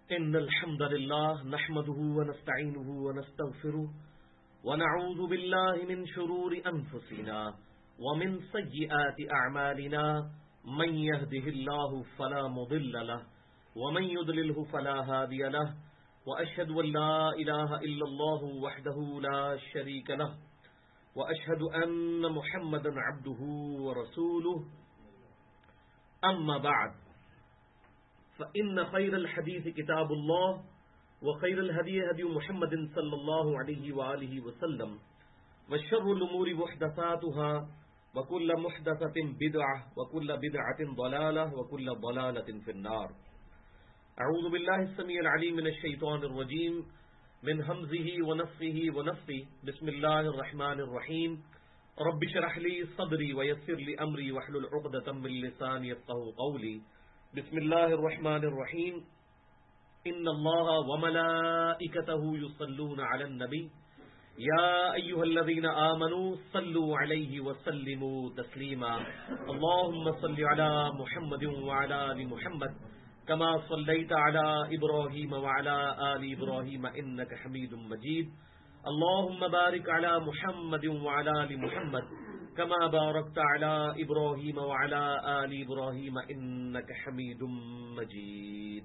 إن الحمد لله نحمده ونستعينه ونستغفره ونعوذ بالله من شرور أنفسنا ومن سيئات أعمالنا من يهده الله فلا مضل له ومن يضلله فلا هادي له وأشهد أن لا إله إلا الله وحده لا شريك له وأشهد أن محمدا عبده ورسوله أما بعد فإن خير الحديث كتاب الله وخير الهدي هدي محمد صلى الله عليه وآله وسلم وشر الأمور محدثاتها وكل محدثة بدعة وكل بدعة ضلالة وكل ضلالة في النار. أعوذ بالله السميع العليم من الشيطان الرجيم من همزه ونفخه ونفثه. بسم الله الرحمن الرحيم. رب اشرح لي صدري ويسر لي أمري واحلل عقدة من لساني يفقهوا قولي. بسم الله الرحمن الرحيم. إن الله وملائكته يصلون على النبي يا أيها الذين آمنوا صلوا عليه وسلموا تسليما. اللهم صل على محمد وعلى آل محمد كما صليت على إبراهيم وعلى آل إبراهيم إنك حميد مجيد. اللهم بارك على محمد وعلى آل محمد كما باركت على إبراهيم وعلى آل إبراهيم إنك حميد مجيد.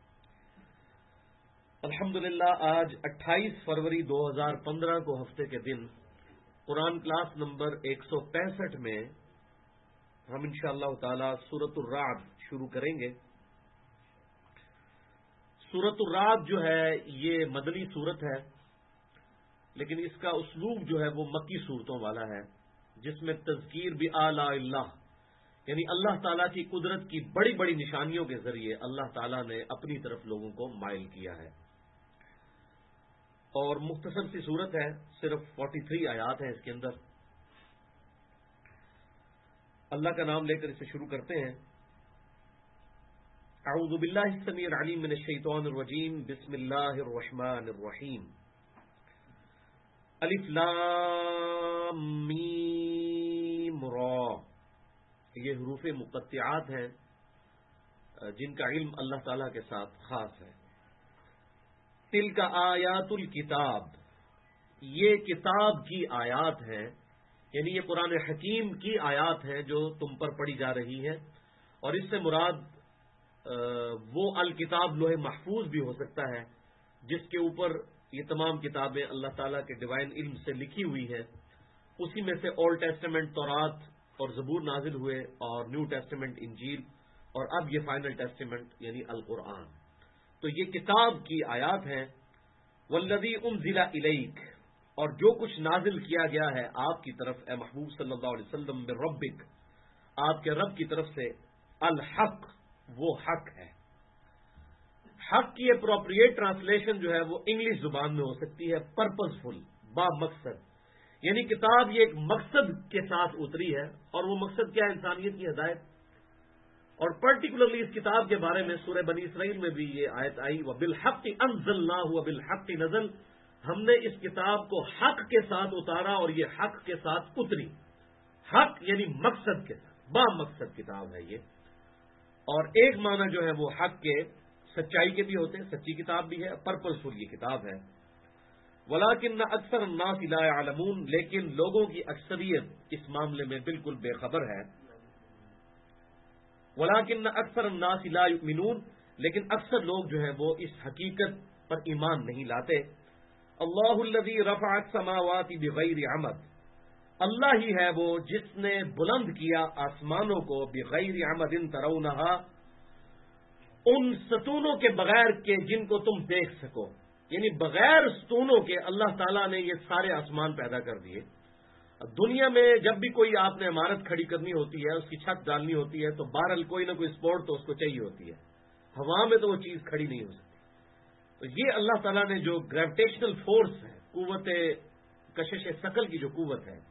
الحمدللہ آج 28 فروری 2015 کو ہفتے کے دن قرآن کلاس نمبر 165 میں ہم انشاءاللہ تعالی سورۃ الرعد شروع کریں گے. سورۃ الرعد جو ہے یہ مدنی سورت ہے، لیکن اس کا اسلوب جو ہے وہ مکی صورتوں والا ہے، جس میں تذکیر بآلاء اللہ یعنی اللہ تعالیٰ کی قدرت کی بڑی بڑی نشانیوں کے ذریعے اللہ تعالیٰ نے اپنی طرف لوگوں کو مائل کیا ہے. اور مختصر سی صورت ہے، صرف 43 آیات ہیں اس کے اندر. اللہ کا نام لے کر اسے شروع کرتے ہیں. اعوذ باللہ السمیع العلیم من الشیطان الرجیم. بسم اللہ الرحمن الرحیم. الف لام میم را. یہ حروف مقطعات ہیں جن کا علم اللہ تعالیٰ کے ساتھ خاص ہے. تلک آیات الکتاب. یہ کتاب کی آیات ہیں، یعنی یہ قرآن حکیم کی آیات ہیں جو تم پر پڑھی جا رہی ہیں. اور اس سے مراد وہ الکتاب لوح محفوظ بھی ہو سکتا ہے جس کے اوپر یہ تمام کتابیں اللہ تعالیٰ کے ڈیوائن علم سے لکھی ہوئی ہیں. اسی میں سے اولڈ ٹیسٹمنٹ تورات اور زبور نازل ہوئے، اور نیو ٹیسٹمنٹ انجیل، اور اب یہ فائنل ٹیسٹمنٹ یعنی القرآن. تو یہ کتاب کی آیات ہیں. والذی انزل الیک. اور جو کچھ نازل کیا گیا ہے آپ کی طرف اے محبوب صلی اللہ علیہ وسلم من ربک، آپ کے رب کی طرف سے. الحق، وہ حق ہے. حق کی اپروپریٹ ٹرانسلیشن جو ہے وہ انگلش زبان میں ہو سکتی ہے پرپزفل، با مقصد. یعنی کتاب یہ ایک مقصد کے ساتھ اتری ہے، اور وہ مقصد کیا ہے؟ انسانیت کی ہدایت. اور پرٹیکولرلی اس کتاب کے بارے میں سورہ بنی اسرائیل میں بھی یہ آیت آئی، وَبِالْحَقِّ أَنزَلْنَاهُ وَبِالْحَقِّ نَزَلَ. ہم نے اس کتاب کو حق کے ساتھ اتارا اور یہ حق کے ساتھ اتری. حق یعنی مقصد کے ساتھ، با مقصد کتاب ہے یہ. اور ایک معنی جو ہے وہ حق کے سچائی کے بھی ہوتے ہیں، سچی کتاب بھی ہے، پرپزفل یہ کتاب ہے. وَلَٰكِنَّ أَكْثَرَ النَّاسِ لَا يَعْلَمُونَ. لیکن لوگوں کی اکثریت اس معاملے میں بالکل بے خبر ہے. وَلَٰكِنَّ أَكْثَرَ النَّاسِ لَا يُؤْمِنُونَ. لیکن اکثر لوگ جو ہیں وہ اس حقیقت پر ایمان نہیں لاتے. اللَّهُ الَّذِي رَفَعَ السَّمَاوَاتِ بِغَيْرِ عَمَدٍ. اللہ ہی ہے وہ جس نے بلند کیا آسمانوں کو بغیر عمد ترونہا، ان ستونوں کے بغیر کہ جن کو تم دیکھ سکو. یعنی بغیر ستونوں کے اللہ تعالیٰ نے یہ سارے آسمان پیدا کر دیے. دنیا میں جب بھی کوئی آپ نے عمارت کھڑی کرنی ہوتی ہے، اس کی چھت ڈالنی ہوتی ہے، تو بہرحال کوئی نہ کوئی سپورٹ تو اس کو چاہیے ہوتی ہے. ہوا میں تو وہ چیز کھڑی نہیں ہو سکتی. تو یہ اللہ تعالیٰ نے جو گریویٹیشنل فورس ہے، قوت کشش ثقل کی جو قوت ہے،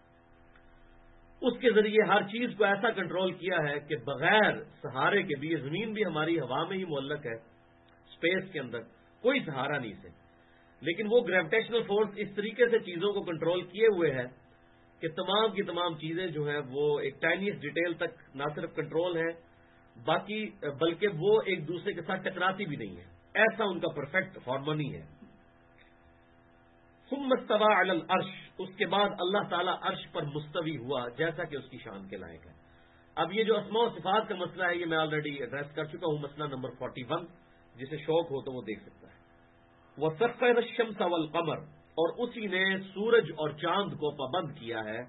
اس کے ذریعے ہر چیز کو ایسا کنٹرول کیا ہے کہ بغیر سہارے کے بھی، یہ زمین بھی ہماری ہوا میں ہی معلق ہے، اسپیس کے اندر کوئی سہارا نہیں سے، لیکن وہ گریویٹیشنل فورس اس طریقے سے چیزوں کو کنٹرول کیے ہوئے ہے کہ تمام کی تمام چیزیں جو ہیں وہ ایک ٹائنیس ڈیٹیل تک نہ صرف کنٹرول ہے باقی بلکہ وہ ایک دوسرے کے ساتھ ٹکراتی بھی نہیں ہے. ایسا ان کا پرفیکٹ ہارمونی ہے. ثم استوى علی العرش، اس کے بعد اللہ تعالیٰ عرش پر مستوی ہوا جیسا کہ اس کی شان کے لائق ہے. اب یہ جو اسماء و صفات کا مسئلہ ہے یہ میں آلریڈی ایڈریس کر چکا ہوں، مسئلہ نمبر 41، جسے شوق ہو تو وہ دیکھ سکتا ہے. وَسَخَّرَ الشَّمْسَ وَالْقَمَرَ، اور اسی نے سورج اور چاند کو پابند کیا ہے،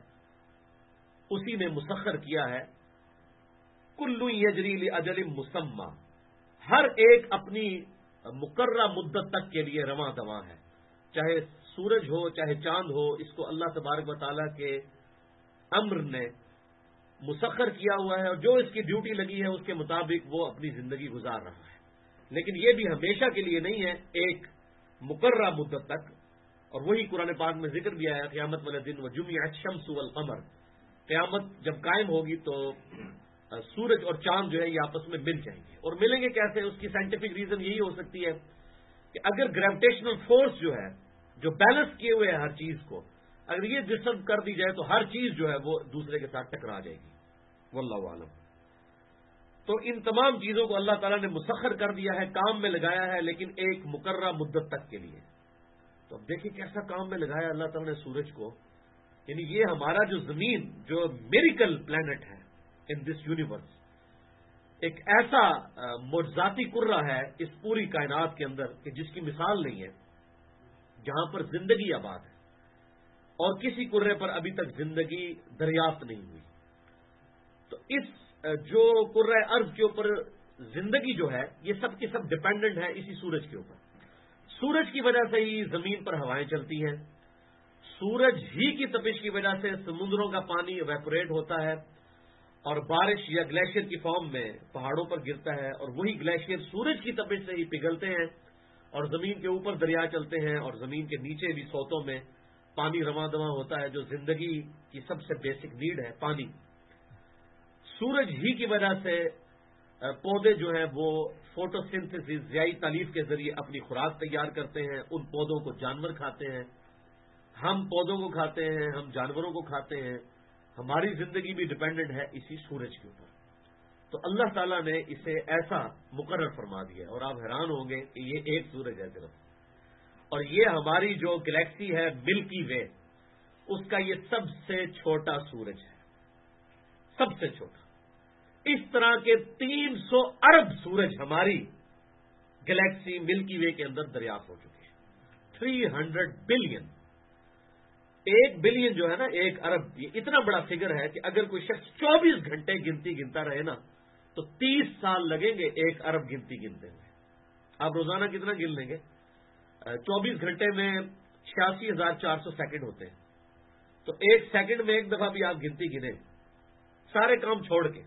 اسی نے مسخر کیا ہے. کل یجری لأجل مسمى، ہر ایک اپنی مقررہ مدت تک کے لیے رواں دواں ہے. چاہے سورج ہو چاہے چاند ہو، اس کو اللہ تبارک و تعالیٰ کے امر نے مسخر کیا ہوا ہے، اور جو اس کی ڈیوٹی لگی ہے اس کے مطابق وہ اپنی زندگی گزار رہا ہے. لیکن یہ بھی ہمیشہ کے لیے نہیں ہے، ایک مقررہ مدت تک. اور وہی قرآن پاک میں ذکر بھی آیا قیامت والے دن وجمعت الشمس والقمر، قیامت جب قائم ہوگی تو سورج اور چاند جو ہے یہ آپس میں مل جائیں گے. اور ملیں گے کیسے؟ اس کی سائنٹیفک ریزن یہی ہو سکتی ہے کہ اگر گریویٹیشنل فورس جو ہے، جو بیلنس کیے ہوئے ہے ہر چیز کو، اگر یہ ڈسٹرب کر دی جائے تو ہر چیز جو ہے وہ دوسرے کے ساتھ ٹکرا جائے گی. واللہ عالم. تو ان تمام چیزوں کو اللہ تعالیٰ نے مسخر کر دیا ہے، کام میں لگایا ہے، لیکن ایک مقررہ مدت تک کے لیے. تو اب دیکھیں کیسا کام میں لگایا اللہ تعالیٰ نے سورج کو. یعنی یہ ہمارا جو زمین، جو میریکل پلانٹ ہے ان دس یونیورس، ایک ایسا معجزاتی کرہ ہے اس پوری کائنات کے اندر کہ جس کی مثال نہیں ہے، جہاں پر زندگی آباد ہے، اور کسی کرے پر ابھی تک زندگی دریافت نہیں ہوئی. تو اس جو کرہ ارض کے اوپر زندگی جو ہے یہ سب کی سب ڈپینڈنٹ ہے اسی سورج کے اوپر. سورج کی وجہ سے ہی زمین پر ہوائیں چلتی ہیں، سورج ہی کی تپش کی وجہ سے سمندروں کا پانی ایویپوریٹ ہوتا ہے اور بارش یا گلیشیئر کی فارم میں پہاڑوں پر گرتا ہے، اور وہی گلیشیئر سورج کی تپش سے ہی پگھلتے ہیں اور زمین کے اوپر دریا چلتے ہیں، اور زمین کے نیچے بھی سوتوں میں پانی رواں دواں ہوتا ہے، جو زندگی کی سب سے بیسک نیڈ ہے، پانی. سورج ہی کی وجہ سے پودے جو ہیں وہ فوٹو سنتھسس ضیائی تالیف کے ذریعے اپنی خوراک تیار کرتے ہیں. ان پودوں کو جانور کھاتے ہیں، ہم پودوں کو کھاتے ہیں، ہم جانوروں کو کھاتے ہیں. ہماری زندگی بھی ڈپینڈنٹ ہے اسی سورج کے اوپر. تو اللہ تعالیٰ نے اسے ایسا مقرر فرما دیا، اور آپ حیران ہوں گے کہ یہ ایک سورج ہے صرف، اور یہ ہماری جو گلیکسی ہے ملکی وے، اس کا یہ سب سے چھوٹا سورج ہے، سب سے چھوٹا. اس طرح کے 300 ارب سورج ہماری گلیکسی ملکی وے کے اندر دریافت ہو چکے ہیں. 300 بلین. 1 بلین جو ہے نا، 1 ارب، یہ اتنا بڑا فگر ہے کہ اگر کوئی شخص 24 گھنٹے گنتی گنتا رہے نا تو 30 سال لگیں گے 1 ارب گنتی گنتے ہوئے. آپ روزانہ کتنا گن لیں گے؟ 24 گھنٹے میں 86,400 سیکنڈ ہوتے ہیں. تو 1 سیکنڈ میں 1 دفعہ بھی آپ گنتی گنے سارے کام چھوڑ کے،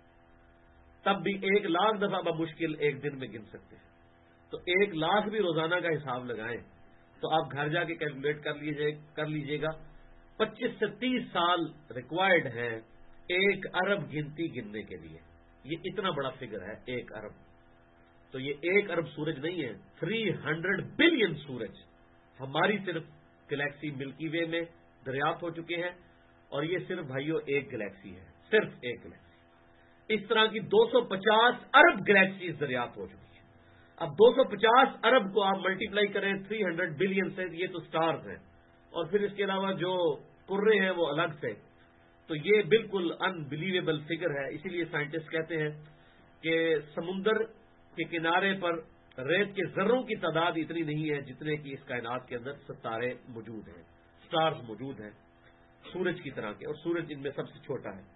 تب بھی 1 لاکھ دفعہ بمشکل ایک دن میں گن سکتے ہیں. تو 1 لاکھ بھی روزانہ کا حساب لگائیں تو آپ گھر جا کے کیلکولیٹ کر لیجئے گا. 25 سے 30 سال ریکوائرڈ ہیں 1 ارب گنتی گننے کے لیے. یہ اتنا بڑا فگر ہے 1 ارب. تو یہ 1 ارب سورج نہیں ہے، 300 بلین سورج ہماری صرف گلیکسی ملکی وے میں دریافت ہو چکے ہیں. اور یہ صرف بھائیو ایک گلیکسی ہے، صرف ایک گلیکسی. اس طرح کی 250 ارب گلیکسیز دریافت ہو چکی ہیں. اب 250 ارب کو آپ ملٹیپلائی کریں 300 بلین سے، یہ تو سٹارز ہیں، اور پھر اس کے علاوہ جو کرے ہیں وہ الگ سے. تو یہ بالکل انبلیویبل فگر ہے. اسی لیے سائنٹسٹ کہتے ہیں کہ سمندر کے کنارے پر ریت کے ذروں کی تعداد اتنی نہیں ہے جتنے کی اس کائنات کے اندر ستارے موجود ہیں، سٹارز موجود ہیں سورج کی طرح کے، اور سورج ان میں سب سے چھوٹا ہے.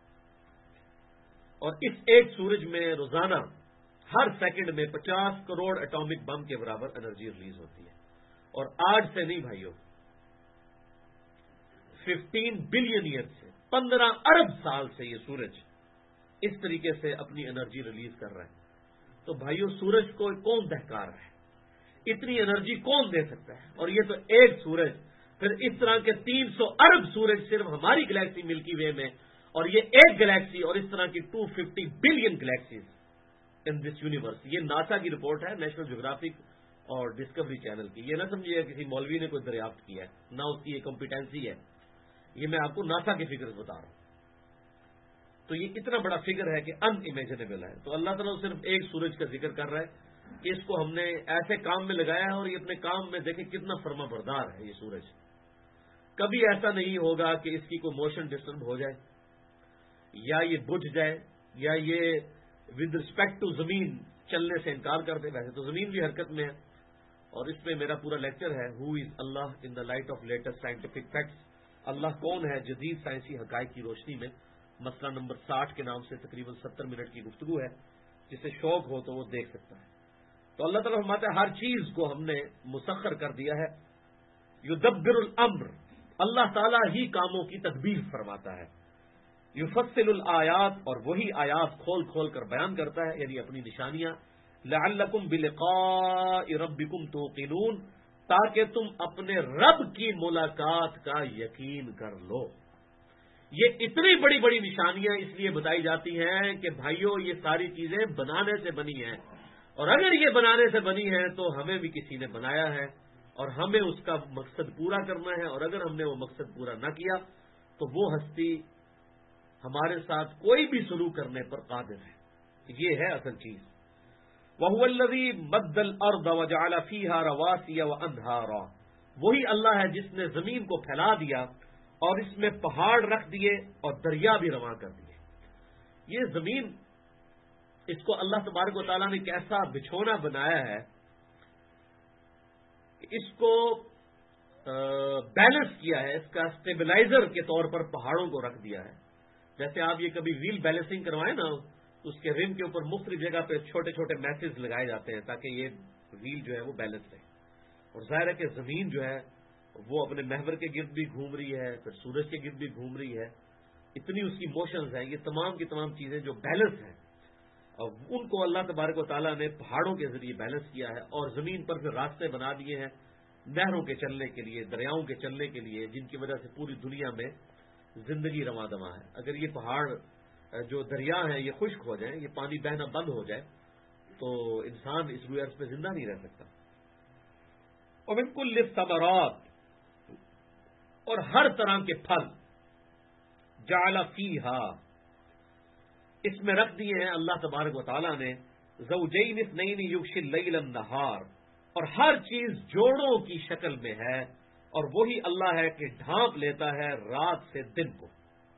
اور اس ایک سورج میں روزانہ ہر سیکنڈ میں 50 کروڑ اٹامک بم کے برابر انرجی ریلیز ہوتی ہے. اور آج سے نہیں بھائیوں، 15 بلین ایئر سے، 15 ارب سال سے یہ سورج اس طریقے سے اپنی انرجی ریلیز کر رہا ہے. تو بھائیوں سورج کو کون دہکا رہا ہے؟ اتنی انرجی کون دے سکتا ہے؟ اور یہ تو ایک سورج. پھر اس طرح کے 300 ارب سورج صرف ہماری گلیکسی ملکی وے میں، اور یہ ایک گلیکسی، اور اس طرح کی 250 billion galaxies in this universe. یہ ناسا کی رپورٹ ہے، نیشنل جیوگرافک اور ڈسکوری چینل کی. یہ نہ سمجھیے کسی مولوی نے کوئی دریافت کیا ہے، نہ اس کی یہ کمپیٹنسی ہے. یہ میں آپ کو ناسا کے فگرز بتا رہا ہوں. تو یہ اتنا بڑا فگر ہے کہ ان امیجنیبل ہے. تو اللہ تعالیٰ صرف ایک سورج کا ذکر کر رہا ہے، اس کو ہم نے ایسے کام میں لگایا ہے اور یہ اپنے کام میں دیکھیں کتنا فرما بردار ہے یہ سورج. کبھی ایسا نہیں ہوگا کہ اس کی کوئی موشن ڈسٹرب ہو جائے یا یہ بجھ جائے یا یہ ود رسپیکٹ ٹو زمین چلنے سے انکار کر دے. ویسے تو زمین بھی حرکت میں ہے اور اس میں میرا پورا لیکچر ہے who is Allah in the light of latest scientific facts. اللہ کون ہے جدید سائنسی حقائق کی روشنی میں. مسئلہ نمبر 60 کے نام سے تقریباً 70 منٹ کی گفتگو ہے. جسے شوق ہو تو وہ دیکھ سکتا ہے. تو اللہ تعالیٰ فرماتا ہے ہر چیز کو ہم نے مسخر کر دیا ہے. یدبر الامر, اللہ تعالیٰ ہی کاموں کی تدبیر فرماتا ہے. یفصل الآیات, اور وہی آیات کھول کھول کر بیان کرتا ہے, یعنی اپنی نشانیاں. لعلکم بلقاء ربکم توقنون, تاکہ تم اپنے رب کی ملاقات کا یقین کر لو. یہ اتنی بڑی بڑی نشانیاں اس لیے بتائی جاتی ہیں کہ بھائیوں یہ ساری چیزیں بنانے سے بنی ہیں, اور اگر یہ بنانے سے بنی ہے تو ہمیں بھی کسی نے بنایا ہے اور ہمیں اس کا مقصد پورا کرنا ہے. اور اگر ہم نے وہ مقصد پورا نہ کیا تو وہ ہستی ہمارے ساتھ کوئی بھی سلوک کرنے پر قادر ہے. یہ ہے اصل چیز. وَهُوَ الَّذِي مَدَّ الْأَرْضَ وَجَعَلَ فِيهَا رَوَاسِيَ وَأَنْهَارًا, وہی اللہ ہے جس نے زمین کو پھیلا دیا اور اس میں پہاڑ رکھ دیے اور دریا بھی رواں کر دیے. یہ زمین, اس کو اللہ تبارک و تعالیٰ نے کیسا بچھونا بنایا ہے, اس کو بیلنس کیا ہے, اس کا اسٹیبلائزر کے طور پر پہاڑوں کو رکھ دیا ہے. جیسے آپ یہ کبھی ویل بیلنسنگ کروائیں نا, اس کے رم کے اوپر مختلف جگہ پہ چھوٹے چھوٹے میسز لگائے جاتے ہیں تاکہ یہ ویل جو ہے وہ بیلنس رہے. اور ظاہر ہے کہ زمین جو ہے وہ اپنے محور کے گرد بھی گھوم رہی ہے, پھر سورج کے گرد بھی گھوم رہی ہے. اتنی اس کی موشنز ہیں. یہ تمام کی تمام چیزیں جو بیلنس ہیں, اور ان کو اللہ تبارک و تعالیٰ نے پہاڑوں کے ذریعے بیلنس کیا ہے. اور زمین پر پھر راستے بنا دیے ہیں نہروں کے چلنے کے لیے, دریاؤں کے چلنے کے لیے, جن کی وجہ سے پوری دنیا میں زندگی رواں دواں ہے. اگر یہ پہاڑ جو دریا ہیں یہ خشک ہو جائیں, یہ پانی بہنا بند ہو جائے, تو انسان اس روئے ارض پہ زندہ نہیں رہ سکتا. اور بالکل للثمرات, اور ہر طرح کے پھل, جعل فیہا, اس میں رکھ دیے ہیں اللہ تبارک و تعالیٰ نے زوجین اثنین یغشی اللیل النہار, اور ہر چیز جوڑوں کی شکل میں ہے, اور وہی اللہ ہے کہ ڈھانپ لیتا ہے رات سے دن کو.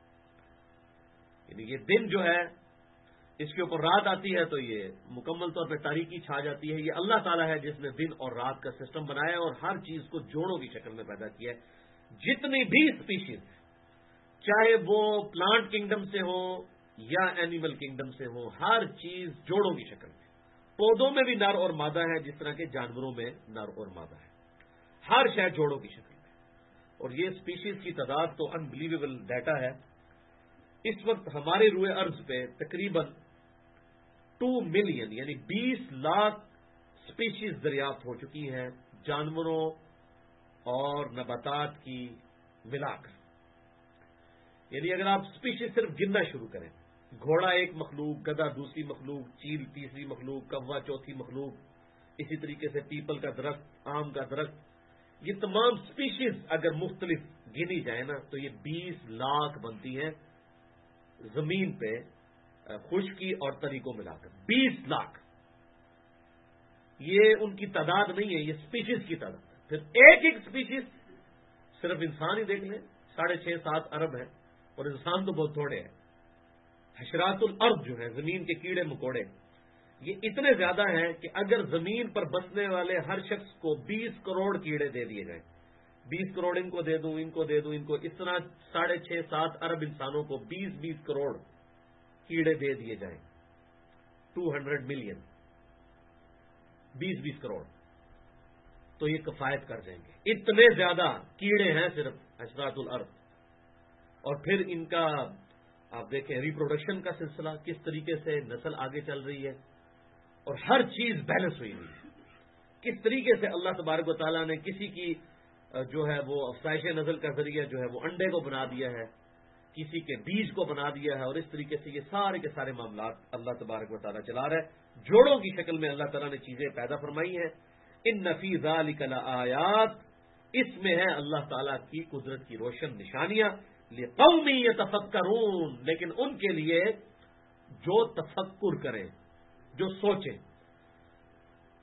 یعنی یہ دن جو ہے اس کے اوپر رات آتی ہے تو یہ مکمل طور پہ تاریکی چھا جاتی ہے. یہ اللہ تعالیٰ ہے جس نے دن اور رات کا سسٹم بنایا ہے اور ہر چیز کو جوڑوں کی شکل میں پیدا کیا ہے. جتنی بھی اسپیشیز چاہے وہ پلانٹ کنگڈم سے ہو یا اینیمل کنگڈم سے ہو, ہر چیز جوڑوں کی شکل میں. پودوں میں بھی نر اور مادہ ہے جس طرح کے جانوروں میں نر اور مادہ ہے. ہر شے جوڑوں کی شکل میں. اور یہ اسپیشیز کی تعداد تو انبلیویبل ڈیٹا ہے. اس وقت ہمارے روئے ارض پہ تقریباً 2 ملین یعنی 20 لاکھ اسپیشیز دریافت ہو چکی ہیں جانوروں اور نباتات کی ملا کر. یعنی اگر آپ اسپیشیز صرف گننا شروع کریں, گھوڑا ایک مخلوق, گدھا دوسری مخلوق, چیل تیسری مخلوق, کوا چوتھی مخلوق, اسی طریقے سے پیپل کا درخت, آم کا درخت, یہ تمام اسپیشیز اگر مختلف گنی جائے نا تو یہ 20 لاکھ بنتی ہیں زمین پہ خشکی اور تری کو ملا کر. 20 لاکھ, یہ ان کی تعداد نہیں ہے, یہ اسپیشیز کی تعداد ہے. پھر ایک ایک اسپیشیز, صرف انسان ہی دیکھ لیں 6.5-7 ارب ہے, اور انسان تو بہت تھوڑے ہیں. حشرات الارض جو ہے زمین کے کیڑے مکوڑے, یہ اتنے زیادہ ہیں کہ اگر زمین پر بسنے والے ہر شخص کو 20 کروڑ کیڑے دے دیے جائیں, 20 کروڑ ان کو دے دوں, ان کو دے دوں, ان کو, اس طرح 6.5-7 ارب انسانوں کو 20 کروڑ کیڑے دے دیے جائیں, 200 ملین, 20 کروڑ, تو یہ کفایت کر جائیں گے. اتنے زیادہ کیڑے ہیں صرف حشرات الارض. اور پھر ان کا آپ دیکھیں ریپروڈکشن کا سلسلہ, کس طریقے سے نسل آگے چل رہی ہے, اور ہر چیز بیلنس ہوئی ہوئی ہے. کس طریقے سے اللہ تبارک و تعالیٰ نے کسی کی جو ہے وہ افزائش نسل کا ذریعہ جو ہے وہ انڈے کو بنا دیا ہے, کسی کے بیج کو بنا دیا ہے, اور اس طریقے سے یہ سارے کے سارے معاملات اللہ تبارک و تعالیٰ چلا رہا ہے. جوڑوں کی شکل میں اللہ تعالیٰ نے چیزیں پیدا فرمائی ہیں. ان فی ذالک لآیات, اس میں ہے اللہ تعالیٰ کی قدرت کی روشن نشانیاں. لقوم یتفکرون, لیکن ان کے لیے جو تفکر کریں, جو سوچیں.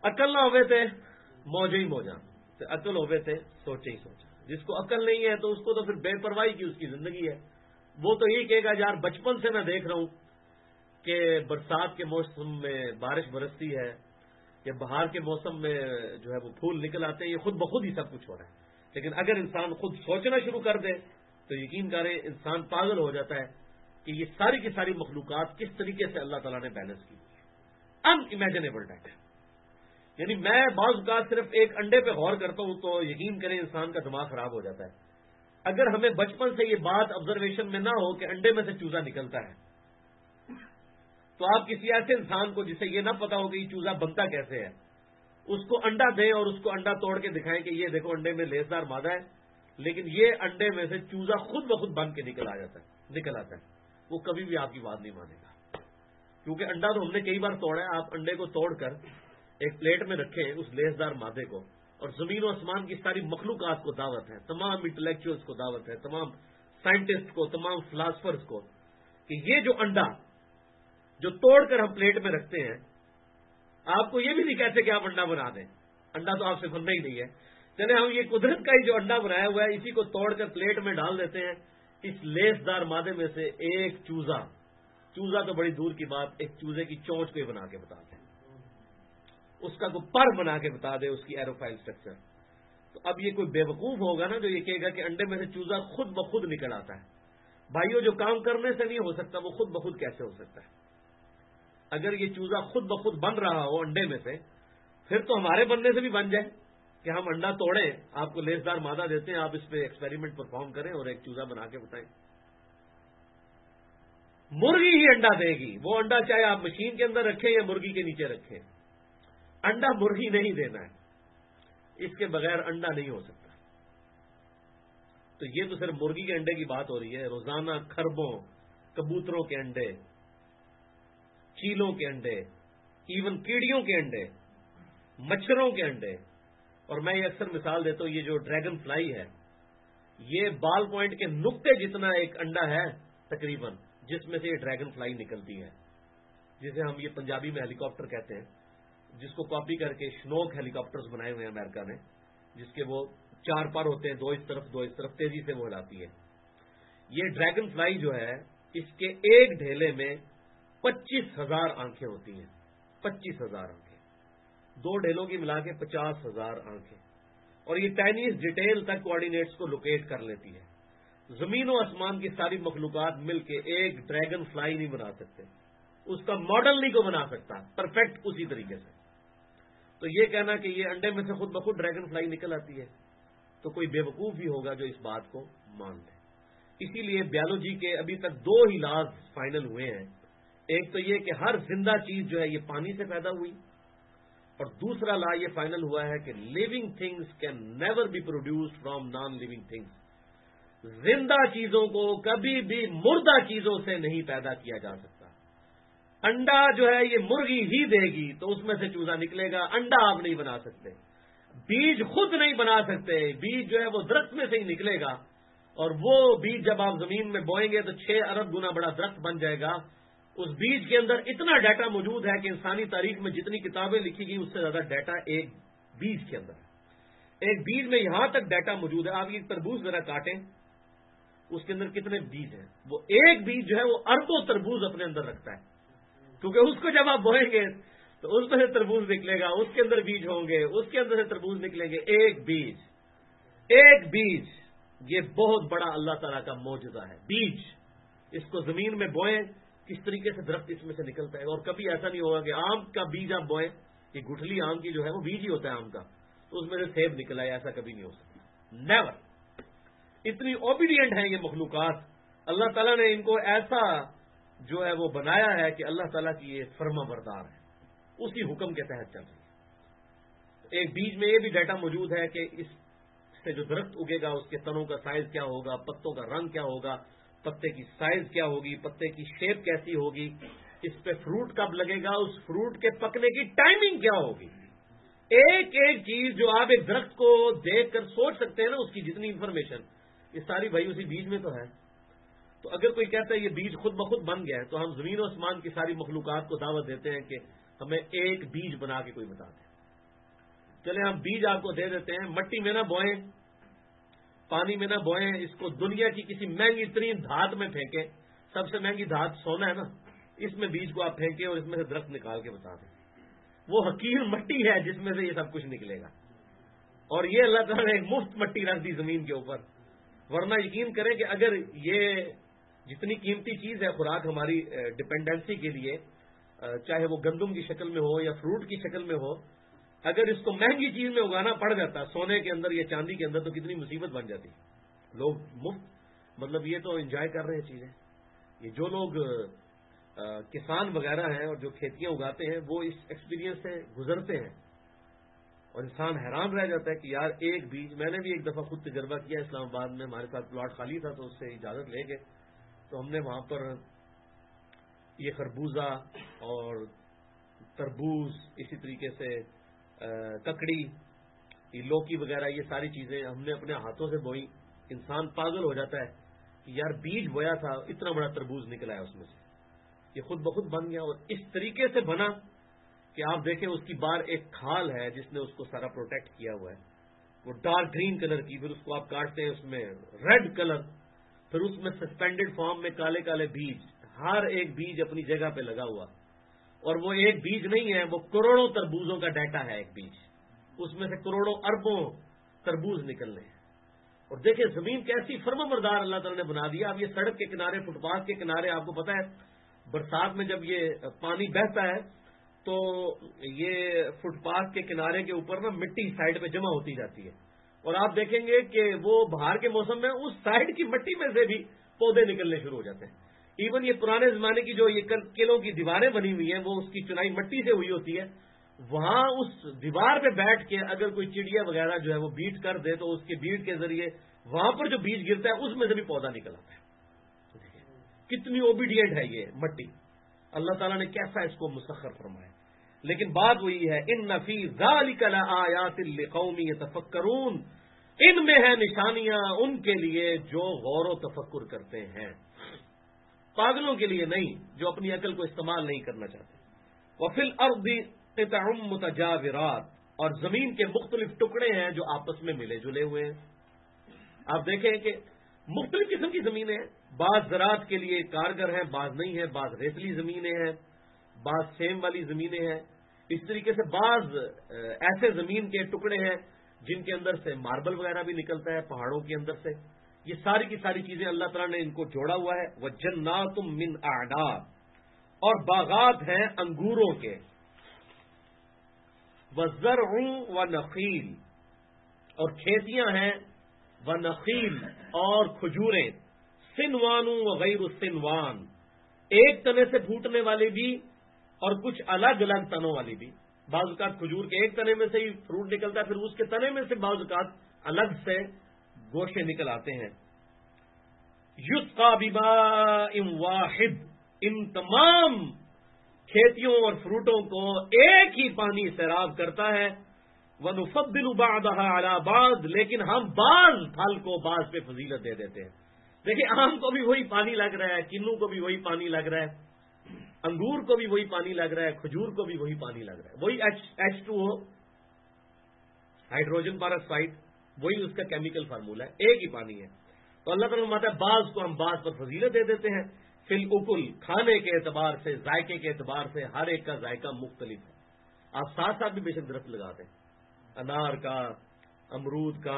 عقل نہ ہوئے تھے موجے ہی موجہ، عقل ہوئے تھے سوچے ہی سوچا. جس کو عقل نہیں ہے تو اس کو تو پھر بے پرواہی کی اس کی زندگی ہے. وہ تو یہی کہے گا یار بچپن سے میں دیکھ رہا ہوں کہ برسات کے موسم میں بارش برستی ہے یا بہار کے موسم میں جو ہے وہ پھول نکل آتے ہیں، یہ خود بخود ہی سب کچھ ہو رہا ہے. لیکن اگر انسان خود سوچنا شروع کر دے تو یقین کریں انسان پاگل ہو جاتا ہے کہ یہ ساری کی ساری مخلوقات کس طریقے سے اللہ تعالیٰ نے بیلنس کی. ان امیجنیبل ڈیٹ ہے. یعنی میں بعض اوقات صرف ایک انڈے پہ غور کرتا ہوں تو یقین کریں انسان کا دماغ خراب ہو جاتا ہے. اگر ہمیں بچپن سے یہ بات آبزرویشن میں نہ ہو کہ انڈے میں سے چوزا نکلتا ہے، تو آپ کسی ایسے انسان کو جسے یہ نہ پتا ہو کہ یہ چوزا بنتا کیسے ہے، اس کو انڈا دیں اور اس کو انڈا توڑ کے دکھائیں کہ یہ دیکھو انڈے میں لیسدار مادہ ہے، لیکن یہ انڈے میں سے چوزا خود بخود بن کے نکل آتا ہے، وہ کبھی بھی آپ کی بات نہیں مانے گا. کیونکہ انڈا تو ہم نے کئی بار توڑا ہے. آپ انڈے کو توڑ کر ایک پلیٹ میں رکھیں اس لیسدار مادے کو، اور زمین و آسمان کی ساری مخلوقات کو دعوت ہے، تمام انٹلیکچوئلس کو دعوت ہے، تمام سائنٹسٹ کو، تمام فلاسفرز کو، کہ یہ جو انڈا جو توڑ کر ہم پلیٹ میں رکھتے ہیں، آپ کو یہ بھی نہیں کہتے کہ آپ انڈا بنا دیں. انڈا تو آپ سے بننا ہی نہیں ہے. چلے ہم یہ قدرت کا ہی جو انڈا بنایا ہوا ہے اسی کو توڑ کر پلیٹ میں ڈال دیتے ہیں. اس لیسدار مادے میں سے ایک چوزا تو بڑی دور کی بات، ایک چوزے کی چونچ کو بنا کے بتا دیں، اس کا کوئی پر بنا کے بتا دے اس کی ایروفائل اسٹرکچر. تو اب یہ کوئی بے وقوف ہوگا نا جو یہ کہے گا کہ انڈے میں سے چوزا خود بخود نکل آتا ہے. بھائیو جو کام کرنے سے نہیں ہو سکتا وہ خود بخود کیسے ہو سکتا ہے؟ اگر یہ چوزا خود بخود بن رہا ہو انڈے میں سے، پھر تو ہمارے بننے سے بھی بن جائے کہ ہم انڈا توڑیں، آپ کو لیسدار مادہ دیتے ہیں، آپ اس پہ ایکسپیریمنٹ پرفارم کریں اور ایک چوزا بنا کے بتائیں. مرغی ہی انڈا دے گی. وہ انڈا چاہے آپ مشین کے اندر رکھیں یا مرغی کے نیچے رکھیں، انڈا مرغی نہیں دینا ہے. اس کے بغیر انڈا نہیں ہو سکتا. تو یہ تو صرف مرغی کے انڈے کی بات ہو رہی ہے. روزانہ کھربوں کبوتروں کے انڈے، چیلوں کے انڈے، ایون کیڑیوں کے انڈے، مچھروں کے انڈے. اور میں یہ اکثر مثال دیتا ہوں، یہ جو ڈریگن فلائی ہے یہ بال پوائنٹ کے نقطے جتنا ایک انڈا ہے تقریباً، جس میں سے یہ ڈریگن فلائی نکلتی ہے، جسے ہم یہ پنجابی میں ہیلی کاپٹر کہتے ہیں، جس کو کاپی کر کے شنوک ہیلی کاپٹرز بنائے ہوئے ہیں امریکہ نے، جس کے وہ 4 پر ہوتے ہیں، 2 اس طرف تیزی سے وہ ہلاتی ہے. یہ ڈریگن فلائی جو ہے اس کے ایک ڈھیلے میں 25,000 آنکھیں ہوتی ہیں. 25,000 آنکھیں، 2 ڈھیلوں کی ملا کے 50,000 آنکھیں. اور یہ ٹائنیز ڈیٹیل تک کوآرڈینیٹس کو لوکیٹ کر لیتی ہے. زمین و آسمان کی ساری مخلوقات مل کے ایک ڈریگن فلائی نہیں بنا سکتے، اس کا ماڈل نہیں کو بنا سکتا پرفیکٹ اسی طریقے سے. تو یہ کہنا کہ یہ انڈے میں سے خود بخود ڈریگن فلائی نکل آتی ہے، تو کوئی بے وقوف بھی ہوگا جو اس بات کو مان لے. اسی لیے بیالوجی کے ابھی تک 2 ہی لاز فائنل ہوئے ہیں. ایک تو یہ کہ ہر زندہ چیز جو ہے یہ پانی سے پیدا ہوئی، اور دوسرا لا یہ فائنل ہوا ہے کہ living things can never be produced from non living things. زندہ چیزوں کو کبھی بھی مردہ چیزوں سے نہیں پیدا کیا جا سکتا. انڈا جو ہے یہ مرغی ہی دے گی تو اس میں سے چوزا نکلے گا. انڈا آپ نہیں بنا سکتے. بیج خود نہیں بنا سکتے. بیج جو ہے وہ درخت میں سے ہی نکلے گا، اور وہ بیج جب آپ زمین میں بوئیں گے تو 6 ارب گنا بڑا درخت بن جائے گا. اس بیج کے اندر اتنا ڈیٹا موجود ہے کہ انسانی تاریخ میں جتنی کتابیں لکھی گئی اس سے زیادہ ڈیٹا ایک بیج کے اندر ہے. ایک بیج میں یہاں تک ڈیٹا موجود ہے. آپ یہ تربوز ذرا کاٹیں، اس کے اندر کتنے بیج ہیں؟ وہ ایک بیج جو ہے وہ اربوں تربوز اپنے اندر رکھتا ہے، کیونکہ اس کو جب آپ بوئیں گے تو اس میں سے تربوز نکلے گا، اس کے اندر بیج ہوں گے، اس کے اندر سے تربوز نکلیں گے. ایک بیج یہ بہت بڑا اللہ تعالیٰ کا معجزہ ہے. بیج، اس کو زمین میں بوئیں، کس طریقے سے درخت اس میں سے نکلتا ہے. اور کبھی ایسا نہیں ہوگا کہ آم کا بیج آپ بوئیں، یہ گٹھلی آم کی جو ہے وہ بیج ہی ہوتا ہے آم کا، تو اس میں سے سیب نکلا ہے. ایسا کبھی نہیں ہو سکتا. نیور. اتنی اوبیڈینٹ ہیں یہ مخلوقات. اللہ تعالیٰ نے ان کو ایسا جو ہے وہ بنایا ہے کہ اللہ تعالیٰ کی یہ فرما بردار ہے، اسی حکم کے تحت چل رہی ہے. ایک بیج میں یہ بھی ڈیٹا موجود ہے کہ اس سے جو درخت اگے گا اس کے تنوں کا سائز کیا ہوگا، پتوں کا رنگ کیا ہوگا، پتے کی سائز کیا ہوگی، پتے کی شیپ کیسی ہوگی، اس پہ فروٹ کب لگے گا، اس فروٹ کے پکنے کی ٹائمنگ کیا ہوگی. ایک ایک چیز جو آپ ایک درخت کو دیکھ کر سوچ سکتے ہیں نا، اس کی جتنی انفارمیشن، یہ ساری بھائی اسی بیج میں تو ہے. تو اگر کوئی کہتا ہے یہ بیج خود بخود بن گیا ہے، تو ہم زمین و آسمان کی ساری مخلوقات کو دعوت دیتے ہیں کہ ہمیں ایک بیج بنا کے کوئی بتا دے. چلے ہم بیج آپ کو دے دیتے ہیں، مٹی میں نہ بوئیں، پانی میں نہ بوئیں، اس کو دنیا کی کسی مہنگی ترین دھات میں پھینکیں، سب سے مہنگی دھات سونا ہے نا، اس میں بیج کو آپ پھینکیں اور اس میں سے درخت نکال کے بتا دیں۔ وہ حقیر مٹی ہے جس میں سے یہ سب کچھ نکلے گا، اور یہ اللہ تعالیٰ نے ایک مفت مٹی رکھ دی زمین کے اوپر۔ ورنہ یقین کریں کہ اگر یہ جتنی قیمتی چیز ہے خوراک ہماری ڈپینڈنسی کے لیے، چاہے وہ گندم کی شکل میں ہو یا فروٹ کی شکل میں ہو، اگر اس کو مہنگی چیز میں اگانا پڑ جاتا سونے کے اندر یا چاندی کے اندر تو کتنی مصیبت بن جاتی۔ لوگ مفت مطلب یہ تو انجوائے کر رہے ہیں چیزیں۔ یہ جو لوگ کسان وغیرہ ہیں اور جو کھیتیاں اگاتے ہیں وہ اس ایکسپیرینس سے گزرتے ہیں، اور انسان حیران رہ جاتا ہے کہ یار ایک بیج، میں نے بھی ایک دفعہ خود تجربہ کیا اسلام آباد میں، ہمارے ساتھ پلاٹ خالی تھا تو اس سے اجازت لے گئے، تو ہم نے وہاں پر یہ خربوزہ اور تربوز، اسی طریقے سے ککڑی، یہ لوکی وغیرہ، یہ ساری چیزیں ہم نے اپنے ہاتھوں سے بوئی۔ انسان پاگل ہو جاتا ہے کہ یار بیج بویا تھا، اتنا بڑا تربوز نکلا ہے اس میں سے، یہ خود بخود بن گیا، اور اس طریقے سے بنا کہ آپ دیکھیں اس کی بار ایک کھال ہے جس نے اس کو سارا پروٹیکٹ کیا ہوا ہے، وہ ڈارک گرین کلر کی، پھر اس کو آپ کاٹتے ہیں اس میں ریڈ کلر، پھر اس میں سسپینڈڈ فارم میں کالے کالے بیج، ہر ایک بیج اپنی جگہ پہ لگا ہوا، اور وہ ایک بیج نہیں ہے، وہ کروڑوں تربوزوں کا ڈیٹا ہے ایک بیج، اس میں سے کروڑوں اربوں تربوز نکلنے ہیں۔ اور دیکھیں زمین کیسی فرما بردار اللہ تعالیٰ نے بنا دیا۔ اب یہ سڑک کے کنارے، فٹ پاتھ کے کنارے، آپ کو پتا ہے برسات میں جب یہ پانی بہتا ہے تو یہ فٹ پاتھ کے کنارے کے اوپر نا مٹی سائڈ پہ جمع ہوتی جاتی ہے، اور آپ دیکھیں گے کہ وہ بہار کے موسم میں اس سائڈ کی مٹی میں سے بھی پودے نکلنے شروع ہو جاتے ہیں۔ ایون یہ پرانے زمانے کی جو یہ قلعوں کی دیواریں بنی ہوئی ہیں وہ اس کی چنائی مٹی سے ہوئی ہوتی ہے، وہاں اس دیوار پہ بیٹھ کے اگر کوئی چڑیا وغیرہ جو ہے وہ بیٹ کر دے تو اس کے بیٹ کے ذریعے وہاں پر جو بیج گرتا ہے اس میں سے بھی پودا نکل آتا ہے۔ کتنی اوبیڈینٹ ہے یہ مٹی، اللہ تعالیٰ نے کیسا اس کو مسخر فرمایا۔ لیکن بات وہی ہے، ان فی ذالک لآیات لقوم یتفکرون، ان میں ہے نشانیاں ان کے لیے جو غور و تفکر کرتے ہیں، پاگلوں کے لیے نہیں جو اپنی عقل کو استعمال نہیں کرنا چاہتے۔ وفی الارض قطع متجاورات، اور زمین کے مختلف ٹکڑے ہیں جو آپس میں ملے جلے ہوئے ہیں۔ آپ دیکھیں کہ مختلف قسم کی زمینیں ہیں، بعض زراعت کے لیے کارگر ہیں، بعض نہیں ہیں، بعض ریتلی زمینیں ہیں، بعض سیم والی زمینیں ہیں، اس طریقے سے بعض ایسے زمین کے ٹکڑے ہیں جن کے اندر سے ماربل وغیرہ بھی نکلتا ہے پہاڑوں کے اندر سے۔ یہ ساری کی ساری چیزیں اللہ تعالیٰ نے ان کو جوڑا ہوا ہے۔ وَجَنَّاتٌ مِّنْ أَعْنَابٍ، اور باغات ہیں انگوروں کے، وَزَرْعٌ وَنَخِيلٌ، اور کھیتیاں ہیں، وَنَخِيلٌ، اور کھجوریں، سِنْوَانٌ وَغَيْرُ سِنْوَان، ایک تنے سے پھوٹنے والی بھی اور کچھ الگ الگ تنوں والی بھی۔ بعض اوقات کھجور کے ایک تنے میں سے ہی فروٹ نکلتا ہے، پھر اس کے تنے میں سے بعض اوقات الگ سے گوشے نکل آتے ہیں۔ یسقى بماء واحد، ان تمام کھیتیوں اور فروٹوں کو ایک ہی پانی سیراب کرتا ہے۔ وَنُفَضِّلُ بَعْضَهَا عَلَى بَعْضٍ، لیکن ہم بعض پھل کو بعض پہ فضیلت دے دیتے ہیں۔ دیکھیں آم کو بھی وہی پانی لگ رہا ہے، کنو کو بھی وہی پانی لگ رہا ہے، انگور کو بھی وہی پانی لگ رہا ہے، کھجور کو بھی وہی پانی لگ رہا ہے، وہی H2O، ہائیڈروجن پر آکسائڈ، وہی اس کا کیمیکل فارمولہ ہے، ایک ہی پانی ہے۔ تو اللہ تعالیٰ فرماتا ہے بعض کو ہم بعض پر فضیلت دے دیتے ہیں، فی الاکل، کھانے کے اعتبار سے، ذائقے کے اعتبار سے، ہر ایک کا ذائقہ مختلف ہے۔ آپ ساتھ ساتھ بھی بے شک درخت لگا دیں، انار کا، امرود کا،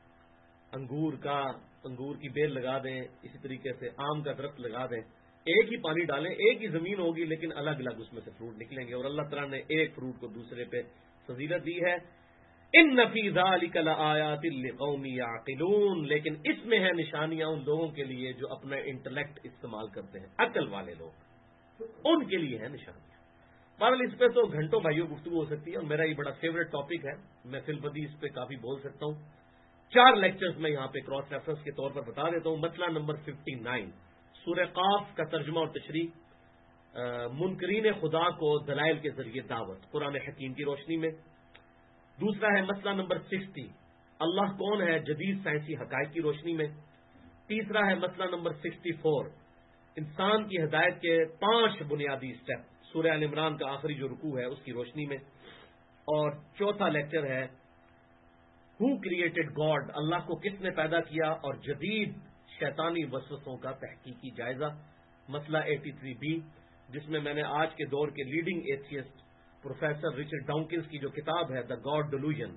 انگور کی بیل لگا دیں، اسی طریقے سے آم کا درخت لگا دیں، ایک ہی پانی ڈالیں، ایک ہی زمین ہوگی لیکن الگ الگ اس میں سے فروٹ نکلیں گے، اور اللہ تعالیٰ نے ایک فروٹ کو دوسرے پہ فضیلت دی ہے۔ ان فی ذالک لآیات لقوم یعقلون، لیکن اس میں ہے نشانیاں ان لوگوں کے لیے جو اپنا انٹلیکٹ استعمال کرتے ہیں، عقل والے لوگ، ان کے لیے ہے نشانیاں۔ بہرحال اس پہ تو گھنٹوں بھائیوں گفتگو ہو سکتی ہے، اور میرا یہ بڑا فیوریٹ ٹاپک ہے، میں فی البدی اس پہ کافی بول سکتا ہوں۔ 4 لیکچرز میں یہاں پہ کراس ریفرنس کے طور پر بتا دیتا ہوں۔ مسئلہ نمبر 59، سورہ قاف کا ترجمہ اور تشریح، منکرین خدا کو دلائل کے ذریعے دعوت قرآن حکیم کی روشنی میں۔ دوسرا ہے مسئلہ نمبر 60، اللہ کون ہے جدید سائنسی حقائق کی روشنی میں۔ تیسرا ہے مسئلہ نمبر 64، انسان کی ہدایت کے 5 بنیادی سٹیپ، سورہ ال عمران کا آخری جو رکوع ہے اس کی روشنی میں۔ اور چوتھا لیکچر ہے ہو کریٹڈ گاڈ، اللہ کو کس نے پیدا کیا، اور جدید شیطانی وسوسوں کا تحقیقی جائزہ، مسئلہ 83B، جس میں نے آج کے دور کے leading atheist professor Richard Dawkins کی جو کتاب ہے دا گاڈ ڈیلوژن،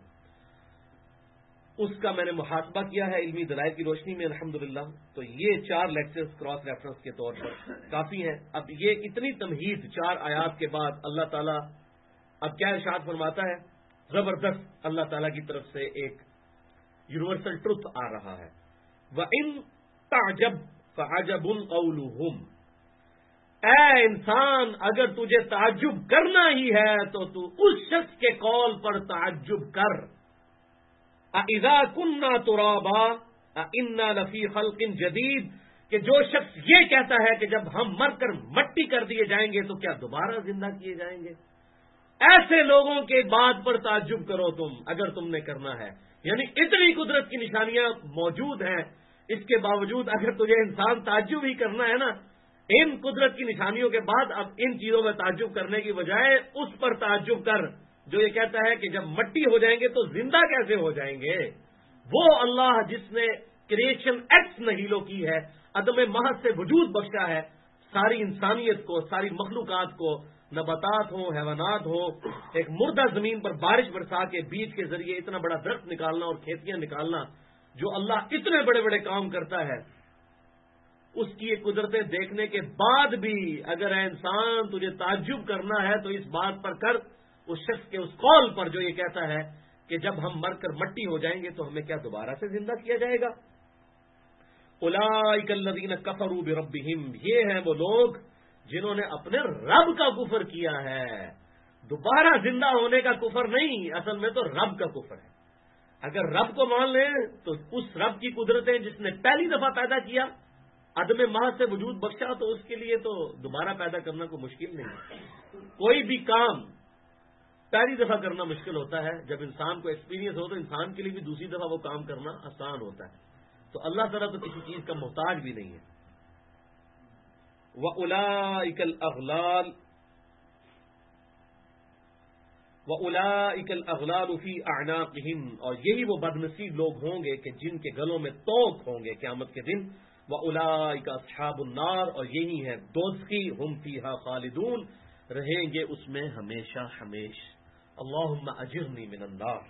اس کا میں نے محاسبہ کیا ہے علمی دلائل کی روشنی میں الحمدللہ۔ تو یہ 4 لیکچرز کراس ریفرنس کے طور پر کافی ہیں۔ اب یہ اتنی تمہید 4 آیات کے بعد اللہ تعالیٰ اب کیا ارشاد فرماتا ہے؟ زبردست اللہ تعالیٰ کی طرف سے ایک یونیورسل ٹروتھ آ رہا ہے، وَإِن تَعْجَبْ فَعَجَبٌ قَوْلُهُمْ، اے انسان اگر تجھے تعجب کرنا ہی ہے تو اس شخص کے قول پر تعجب کر، اِذَا كُنَّا تُرَابًا اِنَّا لَفِي خَلْقٍ جَدِيدٍ، کہ جو شخص یہ کہتا ہے کہ جب ہم مر کر مٹی کر دیے جائیں گے تو کیا دوبارہ زندہ کیے جائیں گے، ایسے لوگوں کے بات پر تعجب کرو تم اگر تم نے کرنا ہے۔ یعنی اتنی قدرت کی نشانیاں موجود ہیں، اس کے باوجود اگر تجھے انسان تعجب ہی کرنا ہے نا، ان قدرت کی نشانیوں کے بعد اب ان چیزوں میں تعجب کرنے کی بجائے اس پر تعجب کر جو یہ کہتا ہے کہ جب مٹی ہو جائیں گے تو زندہ کیسے ہو جائیں گے۔ وہ اللہ جس نے کریشن ایکس نہیلو کی ہے، عدم محض سے وجود بخشا ہے ساری انسانیت کو، ساری مخلوقات کو، نباتات ہوں، حیوانات ہوں، ایک مردہ زمین پر بارش برسا کے بیج کے ذریعے اتنا بڑا درخت نکالنا اور کھیتیاں نکالنا، جو اللہ اتنے بڑے بڑے کام کرتا ہے، اس کی یہ قدرتیں دیکھنے کے بعد بھی اگر اے انسان تجھے تعجب کرنا ہے تو اس بات پر کر، اس شخص کے اس قول پر جو یہ کہتا ہے کہ جب ہم مر کر مٹی ہو جائیں گے تو ہمیں کیا دوبارہ سے زندہ کیا جائے گا۔ اولئک الذین کفروا بربہم، یہ ہیں وہ لوگ جنہوں نے اپنے رب کا کفر کیا ہے۔ دوبارہ زندہ ہونے کا کفر نہیں، اصل میں تو رب کا کفر ہے۔ اگر رب کو مان لیں تو اس رب کی قدرتیں جس نے پہلی دفعہ پیدا کیا، عدم محض سے وجود بخشا، تو اس کے لیے تو دوبارہ پیدا کرنا کوئی مشکل نہیں ہے۔ کوئی بھی کام پہلی دفعہ کرنا مشکل ہوتا ہے، جب انسان کو ایکسپیرینس ہو تو انسان کے لیے بھی دوسری دفعہ وہ کام کرنا آسان ہوتا ہے۔ تو اللہ تعالیٰ تو کسی چیز کا محتاج بھی نہیں ہے۔ وَأُولَئِكَ الْأَغْلَالُ فِي أَعْنَاقِهِمْ، اور یہی وہ بدنصیب لوگ ہوں گے کہ جن کے گلوں میں طوق ہوں گے قیامت کے دن۔ وَأُولَئِكَ أَصْحَابُ النَّارِ، اور یہی ہیں دوزخی، ہم فیہا خالدون، رہیں گے اس میں ہمیشہ ہمیش۔ اللہم اجرنی من النار۔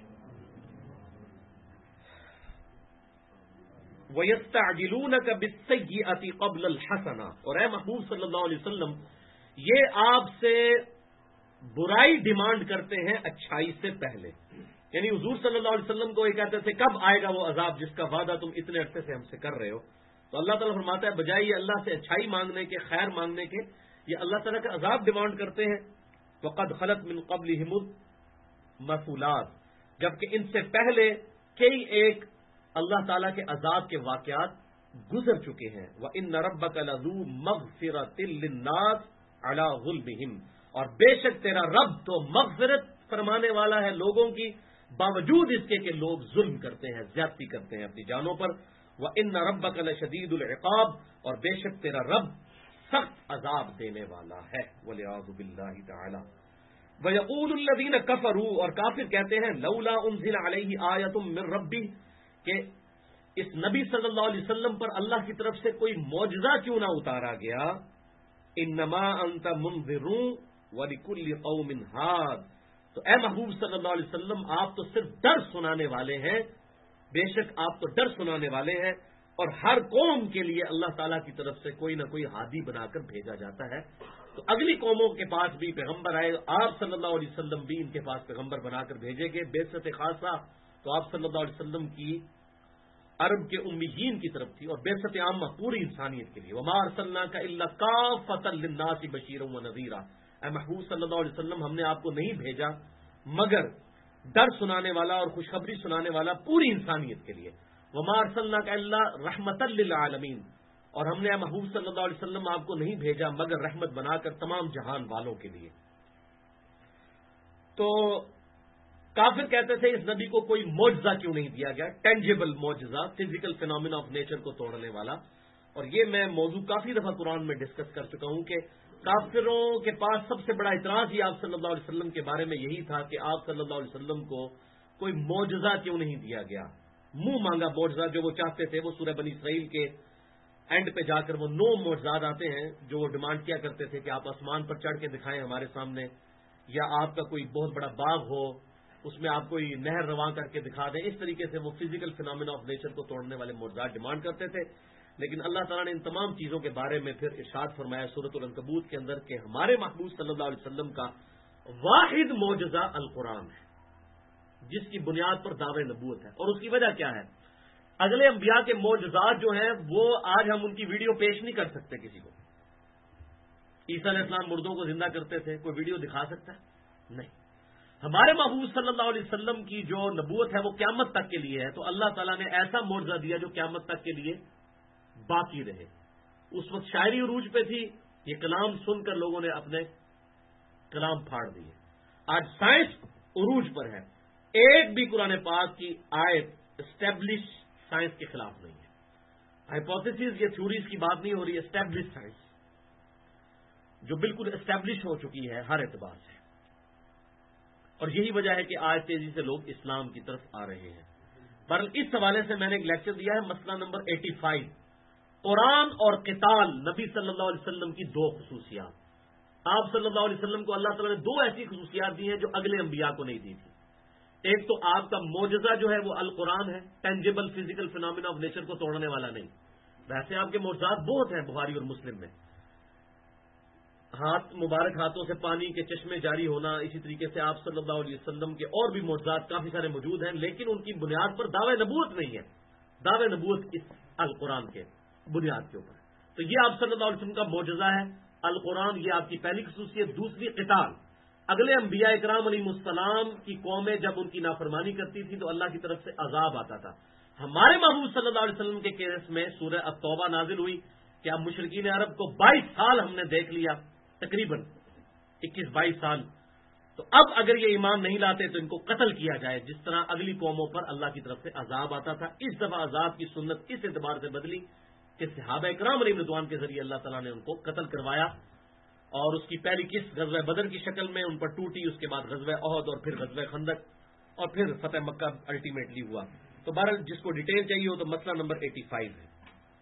وَيَسْتَعْجِلُونَكَ بِالسَّيِّئَةِ قَبْلَ الْحَسَنَةِ، اور اے محبوب صلی اللہ علیہ وسلم یہ آپ سے برائی ڈیمانڈ کرتے ہیں اچھائی سے پہلے۔ یعنی حضور صلی اللہ علیہ وسلم کو یہ کہتے تھے کب آئے گا وہ عذاب جس کا وعدہ تم اتنے عرصے سے ہم سے کر رہے ہو، تو اللہ تعالیٰ فرماتا ہے بجائے یہ اللہ سے اچھائی مانگنے کے، خیر مانگنے کے، یہ اللہ تعالیٰ کا عذاب ڈیمانڈ کرتے ہیں۔ وَقَدْ خَلَتْ مِنْ قَبْلِهِمُ الْمَثُولَاتُ، جبکہ ان سے پہلے کئی ایک اللہ تعالیٰ کے عذاب کے واقعات گزر چکے ہیں۔ وَإِنَّ رَبَّكَ لَذُو مَغْفِرَةٍ لِلنَّاسِ عَلَىٰ ظُلْمِهِمْ، اور بے شک تیرا رب تو مغفرت فرمانے والا ہے لوگوں کی باوجود اس کے کہ لوگ ظلم کرتے ہیں، زیادتی کرتے ہیں اپنی جانوں پر۔ وَإِنَّ رَبَّكَ لَشَدِيدُ الْعِقَابِ، اور بے شک تیرا رب سخت عذاب دینے والا ہے۔ وَلِعِياذُ بِاللَّهِ تَعَالَىٰ۔ وَيَقُولُ الَّذِينَ كَفَرُوا، اور کافر کہتے ہیں لَوْلَا أُنزِلَ عَلَيْهِ آيَةٌ مِّن رَّبِّهِ، کہ اس نبی صلی اللہ علیہ وسلم پر اللہ کی طرف سے کوئی معجزہ کیوں نہ اتارا گیا۔ انما انت منذر ولکل قوم ہاد، تو اے محبوب صلی اللہ علیہ وسلم آپ تو صرف ڈر سنانے والے ہیں، بے شک آپ تو ڈر سنانے والے ہیں، اور ہر قوم کے لیے اللہ تعالیٰ کی طرف سے کوئی نہ کوئی ہادی بنا کر بھیجا جاتا ہے۔ تو اگلی قوموں کے پاس بھی پیغمبر آئے، آپ صلی اللہ علیہ وسلم بھی ان کے پاس پیغمبر بنا کر بھیجے گئے۔ بعثت خاصہ تو آپ صلی اللہ علیہ وسلم کی عرب کے امیین کی طرف تھی، اور بعثت عامہ پوری انسانیت کے لیے۔ وما ارسلناک الا کافۃ للناس بشیرا ونذیرا، اے محبوب صلی اللہ علیہ وسلم ہم نے آپ کو نہیں بھیجا مگر ڈر سنانے والا اور خوشخبری سنانے والا پوری انسانیت کے لیے۔ وما ارسلناک الا رحمۃ للعالمین، اور ہم نے اے محبوب صلی اللہ علیہ وسلم آپ کو نہیں بھیجا مگر رحمت بنا کر تمام جہان والوں کے لیے۔ تو کافر کہتے تھے اس نبی کو کوئی معجزہ کیوں نہیں دیا گیا، ٹینجیبل معجزہ، فزیکل فینومینا آف نیچر کو توڑنے والا۔ اور یہ میں موضوع کافی دفعہ قرآن میں ڈسکس کر چکا ہوں کہ کافروں کے پاس سب سے بڑا اعتراض ہی آپ صلی اللہ علیہ وسلم کے بارے میں یہی تھا کہ آپ صلی اللہ علیہ وسلم کو کوئی معجزہ کیوں نہیں دیا گیا. منہ مانگا معجزہ جو وہ چاہتے تھے، وہ سورہ بنی اسرائیل کے اینڈ پہ جا کر وہ 9 معجزات آتے ہیں جو وہ ڈیمانڈ کیا کرتے تھے کہ آپ آسمان پر چڑھ کے دکھائیں ہمارے سامنے، یا آپ کا کوئی بہت بڑا باغ ہو اس میں آپ کوئی نہر رواں کر کے دکھا دیں. اس طریقے سے وہ فزیکل فینامنا آف نیچر کو توڑنے والے معجزات ڈیمانڈ کرتے تھے. لیکن اللہ تعالیٰ نے ان تمام چیزوں کے بارے میں پھر ارشاد فرمایا سورۃ العنکبوت کے اندر کہ ہمارے محبوب صلی اللہ علیہ وسلم کا واحد معجزہ القرآن ہے، جس کی بنیاد پر دعوے نبوت ہے. اور اس کی وجہ کیا ہے؟ اگلے انبیاء کے معجزات جو ہیں وہ آج ہم ان کی ویڈیو پیش نہیں کر سکتے کسی کو. عیسیٰ علیہ السلام مردوں کو زندہ کرتے تھے، کوئی ویڈیو دکھا سکتا ہے؟ نہیں. ہمارے محبوب صلی اللہ علیہ وسلم کی جو نبوت ہے وہ قیامت تک کے لیے ہے، تو اللہ تعالیٰ نے ایسا معجزہ دیا جو قیامت تک کے لیے باقی رہے. اس وقت شاعری عروج پہ تھی، یہ کلام سن کر لوگوں نے اپنے کلام پھاڑ دیے. آج سائنس عروج پر ہے، ایک بھی قرآن پاک کی آیت اسٹیبلش سائنس کے خلاف نہیں ہے. ہائپوتھیسز یا تھیوریز کی بات نہیں ہو رہی ہے، اسٹیبلش سائنس جو بالکل اسٹیبلش ہو چکی ہے ہر اعتبار سے. اور یہی وجہ ہے کہ آج تیزی سے لوگ اسلام کی طرف آ رہے ہیں. پر اس حوالے سے میں نے ایک لیکچر دیا ہے، مسئلہ نمبر 85، قرآن اور قتال نبی صلی اللہ علیہ وسلم کی 2 خصوصیات. آپ صلی اللہ علیہ وسلم کو اللہ تعالیٰ نے 2 ایسی خصوصیات دی ہیں جو اگلے انبیاء کو نہیں دی تھی. ایک تو آپ کا معجزہ جو ہے وہ القرآن ہے، tangible physical phenomena of nature کو توڑنے والا نہیں. ویسے آپ کے معجزات بہت ہیں بخاری اور مسلم میں، ہاتھ مبارک ہاتھوں سے پانی کے چشمے جاری ہونا، اسی طریقے سے آپ صلی اللہ علیہ وسلم کے اور بھی معجزات کافی سارے موجود ہیں، لیکن ان کی بنیاد پر دعوے نبوت نہیں ہے. دعوے نبوت اس القرآن کے بنیاد کے اوپر. تو یہ آپ صلی اللہ علیہ وسلم کا معجزہ ہے القرآن، یہ آپ کی پہلی خصوصیت. دوسری قتال. اگلے انبیاء اکرام علیہ السلام کی قومیں جب ان کی نافرمانی کرتی تھی تو اللہ کی طرف سے عذاب آتا تھا. ہمارے محبوب صلی اللہ علیہ وسلم کے کیس میں سورہ التوبہ نازل ہوئی کہ اب مشرکین عرب کو 22 سال ہم نے دیکھ لیا، تقریباً 21-22 سال. تو اب اگر یہ ایمان نہیں لاتے تو ان کو قتل کیا جائے، جس طرح اگلی قوموں پر اللہ کی طرف سے عذاب آتا تھا. اس دفعہ عذاب کی سنت اس اعتبار سے بدلی کہ صحابہ اکرام علیہ رضوان کے ذریعے اللہ تعالیٰ نے ان کو قتل کروایا. اور اس کی پہلی قسط غزوہ بدر کی شکل میں ان پر ٹوٹی، اس کے بعد غزوہ احد اور پھر غزوہ خندق اور پھر فتح مکہ الٹیمیٹلی ہوا. تو بہرحال جس کو ڈیٹیل چاہیے ہو تو مسئلہ نمبر 85 ہے.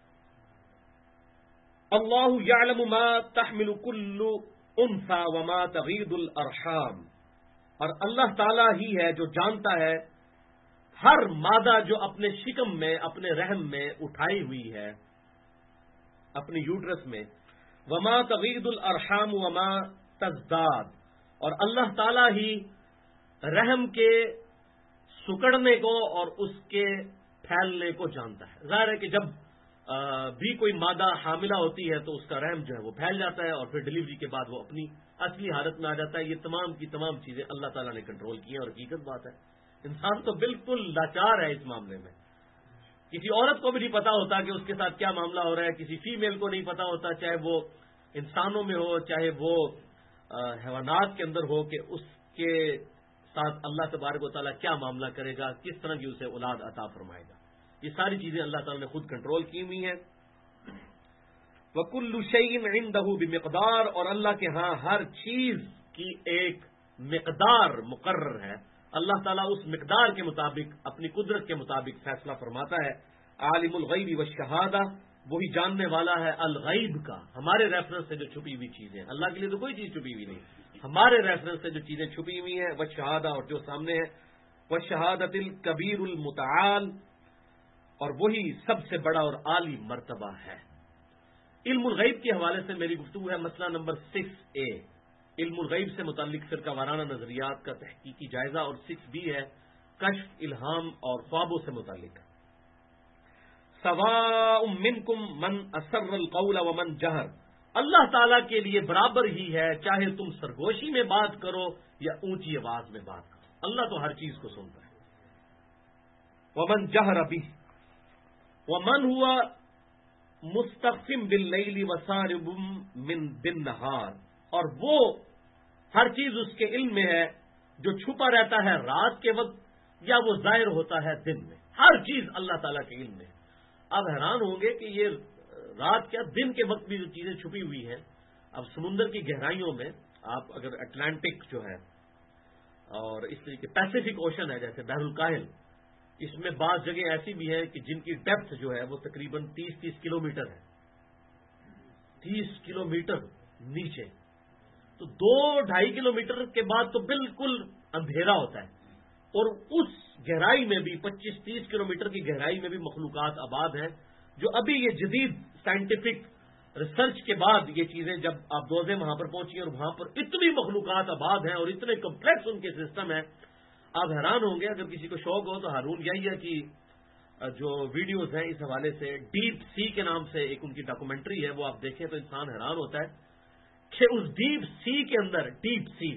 اللہ یعلم ما تحمل کل انثى وما تغیض الارحام، اور اللہ تعالیٰ ہی ہے جو جانتا ہے ہر مادہ جو اپنے شکم میں اپنے رحم میں اٹھائی ہوئی ہے اپنی یوٹرس میں، وما تغیض الارحام وما تزداد، اور اللہ تعالیٰ ہی رحم کے سکڑنے کو اور اس کے پھیلنے کو جانتا ہے. ظاہر ہے کہ جب بھی کوئی مادہ حاملہ ہوتی ہے تو اس کا رحم جو ہے وہ پھیل جاتا ہے اور پھر ڈلیوری کے بعد وہ اپنی اصلی حالت میں آ جاتا ہے. یہ تمام کی تمام چیزیں اللہ تعالیٰ نے کنٹرول کی ہیں اور حقیقت بات ہے. انسان تو بالکل لاچار ہے اس معاملے میں. کسی عورت کو بھی نہیں پتا ہوتا کہ اس کے ساتھ کیا معاملہ ہو رہا ہے، کسی فیمیل کو نہیں پتا ہوتا، چاہے وہ انسانوں میں ہو چاہے وہ حیوانات کے اندر ہو، کہ اس کے ساتھ اللہ تبارک و تعالیٰ کیا معاملہ کرے گا، کس طرح کی اسے اولاد عطا فرمائے گا. یہ ساری چیزیں اللہ تعالیٰ نے خود کنٹرول کی ہوئی ہیں. وَكُلُّ شَيْءٍ عِندَهُ بِمِقْدَارٍ، اور اللہ کے ہاں ہر چیز کی ایک مقدار مقرر ہے. اللہ تعالیٰ اس مقدار کے مطابق اپنی قدرت کے مطابق فیصلہ فرماتا ہے. عالم الغیب والشہادہ، وہی جاننے والا ہے الغیب کا، ہمارے ریفرنس سے جو چھپی ہوئی چیزیں. اللہ کے لیے تو کوئی چیز چھپی ہوئی نہیں، ہمارے ریفرنس سے جو چیزیں چھپی ہوئی ہیں والشہادہ، اور جو سامنے ہے. والشہادۃ الکبیر المتعال، اور وہی سب سے بڑا اور عالی مرتبہ ہے. علم الغیب کے حوالے سے میری گفتگو ہے مسئلہ نمبر 6A، علم الغیب سے متعلق فرقہ وارانہ نظریات کا تحقیقی جائزہ، اور 6B ہے کشف، الہام اور خوابوں سے متعلق. سواء منکم من اسر القول ومن جہر، اللہ تعالیٰ کے لیے برابر ہی ہے چاہے تم سرگوشی میں بات کرو یا اونچی آواز میں بات کرو، اللہ تو ہر چیز کو سنتا ہے. ومن جہر بہ ومن ہوا مستخفٍ باللیل وسارب بالنہار، اور وہ ہر چیز اس کے علم میں ہے جو چھپا رہتا ہے رات کے وقت یا وہ ظاہر ہوتا ہے دن میں. ہر چیز اللہ تعالیٰ کے علم میں ہے. آپ حیران ہوں گے کہ یہ رات کیا دن کے وقت بھی جو چیزیں چھپی ہوئی ہیں، اب سمندر کی گہرائیوں میں آپ اگر اٹلانٹک جو ہے اور اس طریقے پیسیفک اوشن ہے جیسے بحر الکاہل، اس میں بعض جگہ ایسی بھی ہے کہ جن کی ڈیپتھ جو ہے وہ تقریباً 30 کلومیٹر ہے، 30 کلومیٹر نیچے، تو 2-2.5 کلومیٹر کے بعد تو بالکل اندھیرا ہوتا ہے، اور اس گہرائی میں بھی 25-30 کلومیٹر کی گہرائی میں بھی مخلوقات آباد ہیں، جو ابھی یہ جدید سائنٹیفک ریسرچ کے بعد یہ چیزیں جب آپ دوزے وہاں پر پہنچی اور وہاں پر اتنی مخلوقات آباد ہیں اور اتنے کمپلیکس ان کے سسٹم ہیں، آپ حیران ہوں گے۔ اگر کسی کو شوق ہو تو ہارون یہی ہے کہ جو ویڈیوز ہیں اس حوالے سے ڈیپ سی کے نام سے ایک ان کی ڈاکومنٹری ہے، وہ آپ دیکھیں تو انسان حیران ہوتا ہے کہ اس ڈیپ سی کے اندر، ڈیپ سی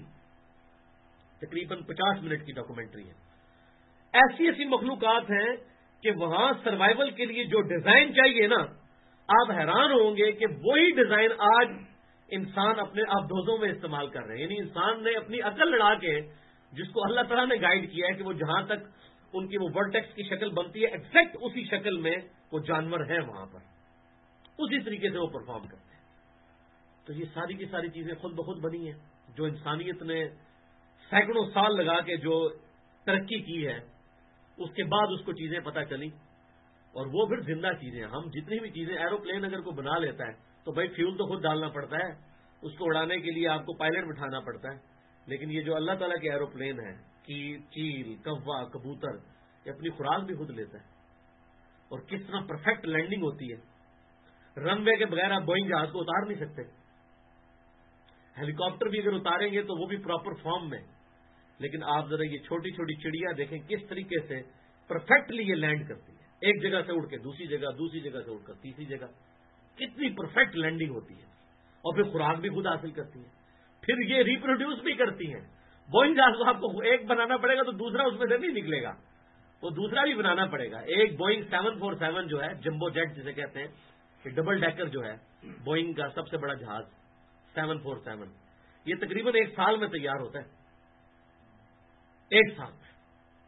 تقریباً 50 منٹ کی ڈاکومنٹری ہے، ایسی ایسی مخلوقات ہیں کہ وہاں سروائیول کے لیے جو ڈیزائن چاہیے نا، آپ حیران ہوں گے کہ وہی ڈیزائن آج انسان اپنے آبدوزوں میں استعمال کر رہے ہیں۔ یعنی انسان نے اپنی عقل لڑا کے، جس کو اللہ تعالیٰ نے گائیڈ کیا ہے کہ وہ جہاں تک ان کی وہ ورٹیکس کی شکل بنتی ہے ایگزیکٹ اسی شکل میں وہ جانور ہیں وہاں پر، اسی طریقے سے وہ پرفارم کرتے ہیں۔ تو یہ ساری کی ساری چیزیں خود بخود بنی ہیں، جو انسانیت نے سینکڑوں سال لگا کے جو ترقی کی ہے، اس کے بعد اس کو چیزیں پتہ چلی، اور وہ پھر زندہ چیزیں ہیں۔ ہم جتنی بھی چیزیں، ایروپلین اگر کوئی بنا لیتا ہے تو بھائی فیول تو خود ڈالنا پڑتا ہے، اس کو اڑانے کے لیے آپ کو پائلٹ بٹھانا پڑتا ہے، لیکن یہ جو اللہ تعالیٰ کے ایروپلین ہیں، چیل، کوا، کبوتر، یہ اپنی خوراک بھی خود لیتا ہے، اور کس طرح پرفیکٹ لینڈنگ ہوتی ہے۔ رن وے کے بغیر آپ بوئنگ جہاز کو اتار نہیں سکتے، ہیلی کاپٹر بھی اگر اتاریں گے تو وہ بھی پراپر فارم میں، لیکن آپ ذرا یہ چھوٹی چھوٹی چڑیا دیکھیں کس طریقے سے پرفیکٹلی یہ لینڈ کرتی ہے، ایک جگہ سے اڑ کے دوسری جگہ، دوسری جگہ سے اڑ کر تیسری جگہ، کتنی پرفیکٹ لینڈنگ ہوتی ہے، اور پھر خوراک بھی خود حاصل کرتی ہے، پھر یہ ریپروڈیوس بھی کرتی ہیں۔ بوئنگ جہاز کو آپ کو ایک بنانا پڑے گا تو دوسرا اس میں سے نہیں نکلے گا، وہ دوسرا بھی بنانا پڑے گا۔ ایک بوئنگ 747 جو ہے، جمبو جیٹ جسے کہتے ہیں، یہ ڈبل ڈیکر جو ہے بوئنگ کا سب سے بڑا جہاز 747، یہ تقریباً 1 سال میں تیار ہوتا ہے، 1 سال میں،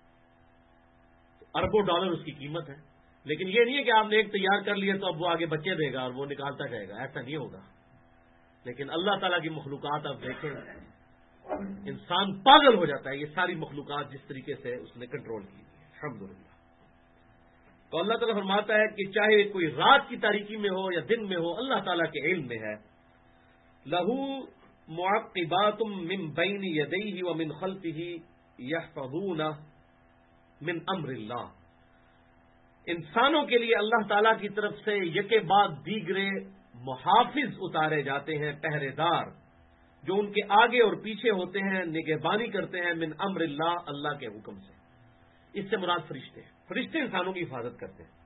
اربوں ڈالر اس کی قیمت ہے۔ لیکن یہ نہیں ہے کہ آپ نے ایک تیار کر لیا تو اب وہ آگے بچے دے گا اور وہ نکالتا جائے گا، ایسا نہیں ہوگا۔ لیکن اللہ تعالیٰ کی مخلوقات آپ دیکھیں، انسان پاگل ہو جاتا ہے، یہ ساری مخلوقات جس طریقے سے اس نے کنٹرول کی ہے، الحمدللہ۔ تو اللہ تعالیٰ فرماتا ہے کہ چاہے کوئی رات کی تاریکی میں ہو یا دن میں ہو، اللہ تعالیٰ کے علم میں ہے۔ لہو معقبات من بین یدیہ ومن خلفہ یحفظونہ من امر اللہ، انسانوں کے لیے اللہ تعالیٰ کی طرف سے یکے بعد دیگرے محافظ اتارے جاتے ہیں، پہرے دار، جو ان کے آگے اور پیچھے ہوتے ہیں، نگہبانی کرتے ہیں، من امر اللہ، اللہ کے حکم سے۔ اس سے مراد فرشتے ہیں، فرشتے انسانوں کی حفاظت کرتے ہیں۔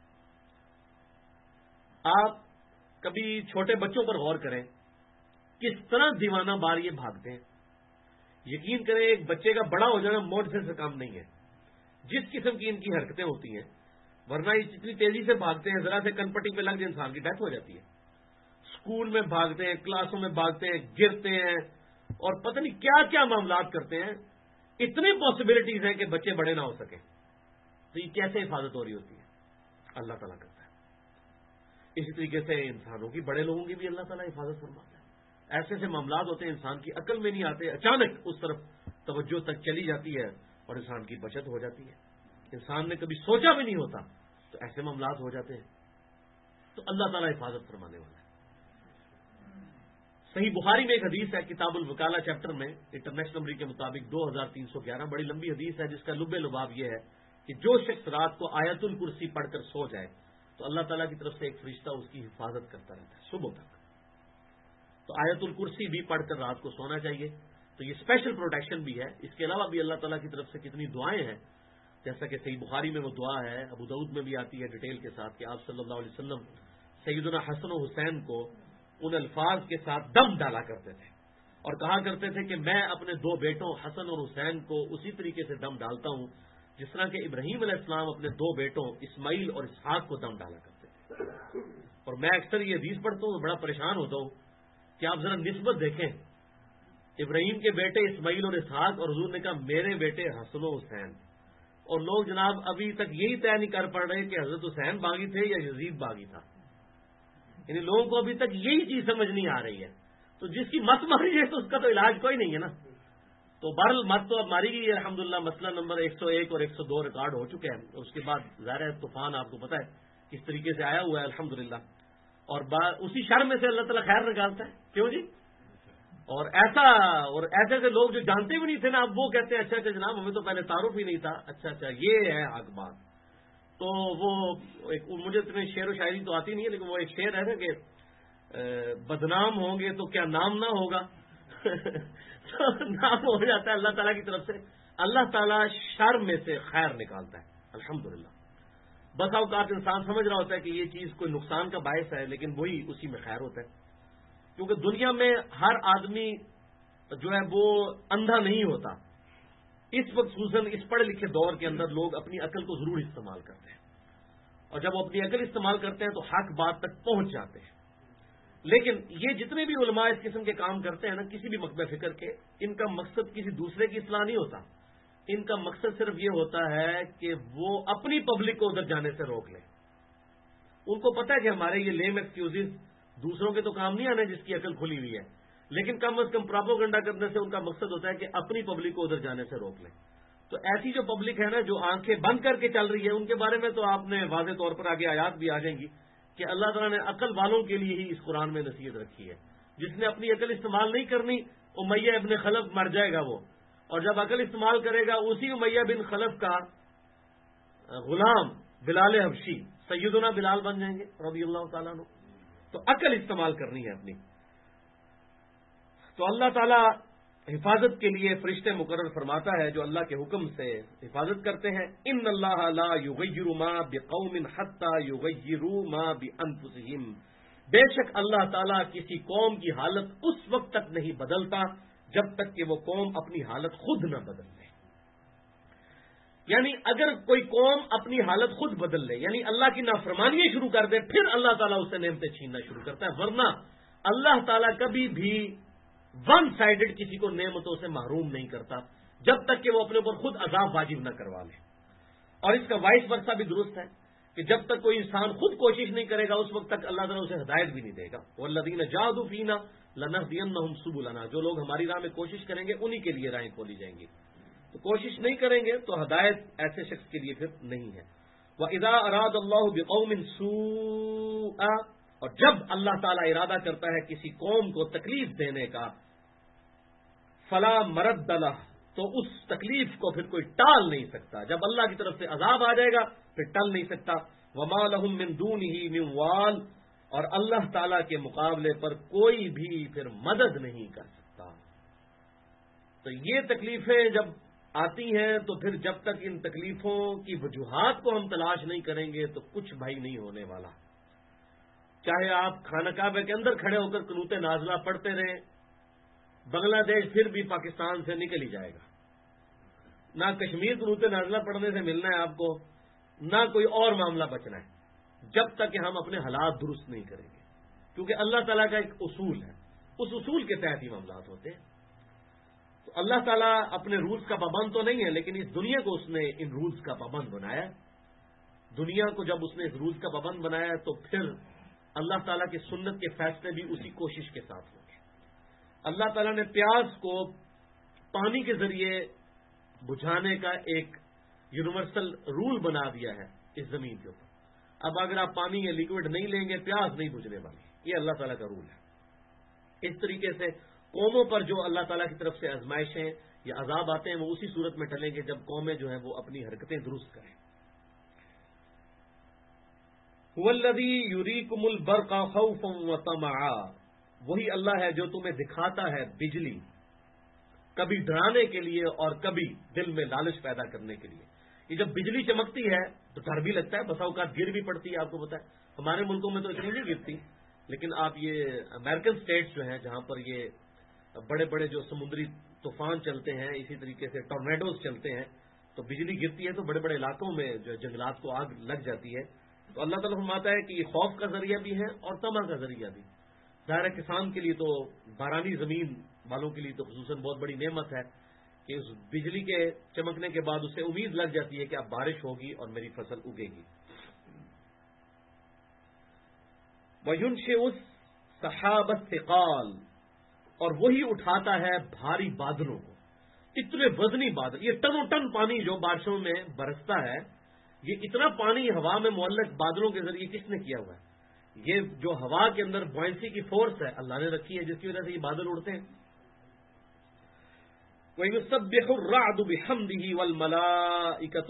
آپ کبھی چھوٹے بچوں پر غور کریں، کس طرح دیوانہ بار یہ بھاگتے ہیں۔ یقین کریں ایک بچے کا بڑا ہو جانا موجزے سے کام نہیں ہے، جس قسم کی ان کی حرکتیں ہوتی ہیں، ورنہ یہ اتنی تیزی سے بھاگتے ہیں، ذرا سے کنپٹی پہ لگ جائے انسان کی ڈیتھ ہو جاتی ہے۔ اسکول میں بھاگتے ہیں، کلاسوں میں بھاگتے ہیں، گرتے ہیں، اور پتہ نہیں کیا کیا معاملات کرتے ہیں۔ اتنی پاسبلٹیز ہیں کہ بچے بڑے نہ ہو سکیں، تو یہ کیسے حفاظت ہو رہی ہوتی ہے؟ اللہ تعالیٰ کرتا ہے۔ اسی طریقے سے انسانوں کی، بڑے لوگوں کی بھی اللہ تعالیٰ حفاظت فرماتا ہے۔ ایسے ایسے معاملات ہوتے ہیں انسان کی عقل میں نہیں آتے، اچانک اس طرف توجہ تک چلی جاتی ہے اور انسان کی بچت ہو جاتی ہے، انسان نے کبھی سوچا بھی نہیں ہوتا، تو ایسے معاملات ہو جاتے ہیں۔ تو اللہ تعالیٰ حفاظت فرمانے والا ہے۔ صحیح بخاری میں ایک حدیث ہے، کتاب الوکالہ چیپٹر میں، انٹرنیشنل نمبر کے مطابق 2311، بڑی لمبی حدیث ہے، جس کا لب لباب یہ ہے کہ جو شخص رات کو آیت الکرسی پڑھ کر سو جائے تو اللہ تعالیٰ کی طرف سے ایک فرشتہ اس کی حفاظت کرتا رہتا ہے صبح تک۔ تو آیت الکرسی بھی پڑھ کر رات کو سونا چاہیے، تو یہ اسپیشل پروٹیکشن بھی ہے۔ اس کے علاوہ بھی اللہ تعالیٰ کی طرف سے کتنی دعائیں ہیں، جیسا کہ صحیح بخاری میں وہ دعا ہے، ابو داؤد میں بھی آتی ہے ڈیٹیل کے ساتھ، کہ آپ صلی اللہ علیہ وسلم سیدنا حسن و حسین کو ان الفاظ کے ساتھ دم ڈالا کرتے تھے، اور کہا کرتے تھے کہ میں اپنے 2 بیٹوں حسن اور حسین کو اسی طریقے سے دم ڈالتا ہوں جس طرح کہ ابراہیم علیہ السلام اپنے 2 بیٹوں اسماعیل اور اسحاق کو دم ڈالا کرتے تھے۔ اور میں اکثر یہ حدیث پڑھتا ہوں، بڑا پریشان ہوتا ہوں کہ آپ ذرا نسبت دیکھیں، ابراہیم کے بیٹے اسماعیل اور اسحاق، اور حضور نے کہا میرے بیٹے حسن و حسین، اور لوگ جناب ابھی تک یہی طے نہیں کر پا رہے کہ حضرت حسین باغی تھے یا یزید باغی تھا۔ یعنی لوگوں کو ابھی تک یہی چیز سمجھ نہیں آ رہی ہے۔ تو جس کی مت ماری ہے تو اس کا تو علاج کوئی نہیں ہے نا. تو بہرحال مت تو اب ماری گئی ہے الحمدللہ. مسئلہ نمبر 101 اور 102 ریکارڈ ہو چکے ہیں. اس کے بعد ظاہر ہے طوفان آپ کو پتا ہے کس طریقے سے آیا ہوا ہے الحمدللہ. اور اسی شر میں سے اللہ تعالیٰ خیر نکالتا ہے. کیوں جی؟ اور ایسے لوگ جو جانتے بھی نہیں تھے نا، اب وہ کہتے ہیں اچھا اچھا جناب ہمیں تو پہلے تعارف ہی نہیں تھا. اچھا اچھا یہ ہے حق بات. تو وہ مجھے اتنی شعر و شاعری تو آتی نہیں ہے، لیکن وہ ایک شعر ہے نا کہ بدنام ہوں گے تو کیا نام نہ ہوگا. تو نام ہو جاتا ہے اللہ تعالیٰ کی طرف سے. اللہ تعالیٰ شر میں سے خیر نکالتا ہے الحمدللہ. بس اوقات انسان سمجھ رہا ہوتا ہے کہ یہ چیز کوئی نقصان کا باعث ہے، لیکن وہی اسی میں خیر ہوتا ہے. کیونکہ دنیا میں ہر آدمی جو ہے وہ اندھا نہیں ہوتا. اس وقت خصوصاً اس پڑھے لکھے دور کے اندر لوگ اپنی عقل کو ضرور استعمال کرتے ہیں، اور جب وہ اپنی عقل استعمال کرتے ہیں تو حق بات تک پہنچ جاتے ہیں. لیکن یہ جتنے بھی علماء اس قسم کے کام کرتے ہیں نا، کسی بھی مکتب فکر کے، ان کا مقصد کسی دوسرے کی اصلاح نہیں ہوتا. ان کا مقصد صرف یہ ہوتا ہے کہ وہ اپنی پبلک کو ادھر جانے سے روک لیں. ان کو پتا ہے کہ ہمارے یہ لیم ایکسکیوزز دوسروں کے تو کام نہیں آنے جس کی عقل کھلی ہوئی ہے، لیکن کم از کم پراپوگنڈا کرنے سے ان کا مقصد ہوتا ہے کہ اپنی پبلک کو ادھر جانے سے روک لیں. تو ایسی جو پبلک ہے نا جو آنکھیں بند کر کے چل رہی ہے، ان کے بارے میں تو آپ نے واضح طور پر آگے آیات بھی آ جائیں گی کہ اللہ تعالیٰ نے عقل والوں کے لیے ہی اس قرآن میں نصیحت رکھی ہے. جس نے اپنی عقل استعمال نہیں کرنی، امیہ ابن خلف مر جائے گا وہ، اور جب عقل استعمال کرے گا اسی امیہ بن خلف کا غلام بلال حبشی سیدنا بلال بن جائیں گے رضی اللہ تعالیٰ عنہ. تو عقل استعمال کرنی ہے اپنی. تو اللہ تعالیٰ حفاظت کے لیے فرشتے مقرر فرماتا ہے جو اللہ کے حکم سے حفاظت کرتے ہیں. ان اللہ لا یغیر ما بقوم حتی یغیروا ما بانفسہم. بے شک اللہ تعالیٰ کسی قوم کی حالت اس وقت تک نہیں بدلتا جب تک کہ وہ قوم اپنی حالت خود نہ بدل لے. یعنی اگر کوئی قوم اپنی حالت خود بدل لے، یعنی اللہ کی نافرمانیاں شروع کر دے، پھر اللہ تعالیٰ اس سے نعمتیں چھیننا شروع کرتا ہے. ورنہ اللہ تعالیٰ کبھی بھی ون سائیڈڈ کسی کو نعمتوں سے محروم نہیں کرتا جب تک کہ وہ اپنے اوپر خود عذاب واجب نہ کروا لے. اور اس کا وائس ورثہ بھی درست ہے کہ جب تک کوئی انسان خود کوشش نہیں کرے گا اس وقت تک اللہ تعالیٰ اسے ہدایت بھی نہیں دے گا. والذین جاہدوا فینا لنہدینہم سبلنا. جو لوگ ہماری راہ میں کوشش کریں گے انہی کے لیے راہیں کھولی جائیں گی. تو کوشش نہیں کریں گے تو ہدایت ایسے شخص کے لیے پھر نہیں ہے. وَإِذَا أَرَادَ اللَّهُ بِقَوْمٍ سُوءًا. اور جب اللہ تعالیٰ ارادہ کرتا ہے کسی قوم کو تکلیف دینے کا، فلا مرد لہ، تو اس تکلیف کو پھر کوئی ٹال نہیں سکتا. جب اللہ کی طرف سے عذاب آ جائے گا پھر ٹل نہیں سکتا. وما لہم من دونہ من وال. اور اللہ تعالیٰ کے مقابلے پر کوئی بھی پھر مدد نہیں کر سکتا. تو یہ تکلیفیں جب آتی ہیں تو پھر جب تک ان تکلیفوں کی وجوہات کو ہم تلاش نہیں کریں گے تو کچھ بھائی نہیں ہونے والا. چاہے آپ خانہ کعبہ کے اندر کھڑے ہو کر قنوت نازلہ پڑھتے رہیں، بنگلہ دیش پھر بھی پاکستان سے نکل ہی جائے گا. نہ کشمیر قنوت نازلہ پڑھنے سے ملنا ہے آپ کو، نہ کوئی اور معاملہ بچنا ہے جب تک کہ ہم اپنے حالات درست نہیں کریں گے. کیونکہ اللہ تعالیٰ کا ایک اصول ہے، اس اصول کے تحت ہی معاملات ہوتے ہیں. تو اللہ تعالیٰ اپنے رولز کا پابند تو نہیں ہے، لیکن اس دنیا کو اس نے ان رولز کا پابند بنایا. دنیا کو جب اس نے اس رولز کا پابند بنایا تو پھر اللہ تعالیٰ کی سنت کے فیصلے بھی اسی کوشش کے ساتھ ہوں گے. اللہ تعالیٰ نے پیاس کو پانی کے ذریعے بجھانے کا ایک یونیورسل رول بنا دیا ہے اس زمین کے اوپر. اب اگر آپ پانی یا لیکوڈ نہیں لیں گے پیاس نہیں بجھنے والی. یہ اللہ تعالیٰ کا رول ہے. اس طریقے سے قوموں پر جو اللہ تعالیٰ کی طرف سے آزمائشیں یا عذاب آتے ہیں وہ اسی صورت میں ٹلیں گے جب قومیں جو ہیں وہ اپنی حرکتیں درست کریں. هو الذی یریکم البرق خوفا وطمعا. وہی اللہ ہے جو تمہیں دکھاتا ہے بجلی، کبھی ڈرانے کے لیے اور کبھی دل میں لالچ پیدا کرنے کے لیے. یہ جب بجلی چمکتی ہے تو ڈر بھی لگتا ہے، بسا اوقات گر بھی پڑتی ہے. آپ کو پتا ہے ہمارے ملکوں میں تو اتنی نہیں گرتی، لیکن آپ یہ امریکن اسٹیٹس جو ہیں جہاں پر یہ بڑے بڑے جو سمندری طوفان چلتے ہیں، اسی طریقے سے ٹورنیڈوز چلتے ہیں، تو بجلی گرتی ہے تو بڑے بڑے علاقوں میں جو جنگلات کو آگ لگ جاتی ہے. تو اللہ تعالیٰ فرماتا ہے کہ یہ خوف کا ذریعہ بھی ہے اور طمع کا ذریعہ بھی. ظاہر کسان کے لیے تو بارانی زمین والوں کے لیے تو خصوصاً بہت بڑی نعمت ہے کہ اس بجلی کے چمکنے کے بعد اسے امید لگ جاتی ہے کہ اب بارش ہوگی اور میری فصل اگے گی. وَيُنْشِئُ السَّحَابَ الثِّقَالَ. اور وہی اٹھاتا ہے بھاری بادلوں کو. اتنے وزنی بادل، یہ ٹنوں ٹن پانی جو بارشوں میں برستا ہے، یہ اتنا پانی ہوا میں معلق بادلوں کے ذریعے کس نے کیا ہوا ہے؟ یہ جو ہوا کے اندر بوئنسی کی فورس ہے اللہ نے رکھی ہے، جس کی وجہ سے یہ بادل اڑتے ہیں. وَيُسَبِّحُ الرَّعْدُ بِحَمْدِهِ وَالْمَلَائِكَةُ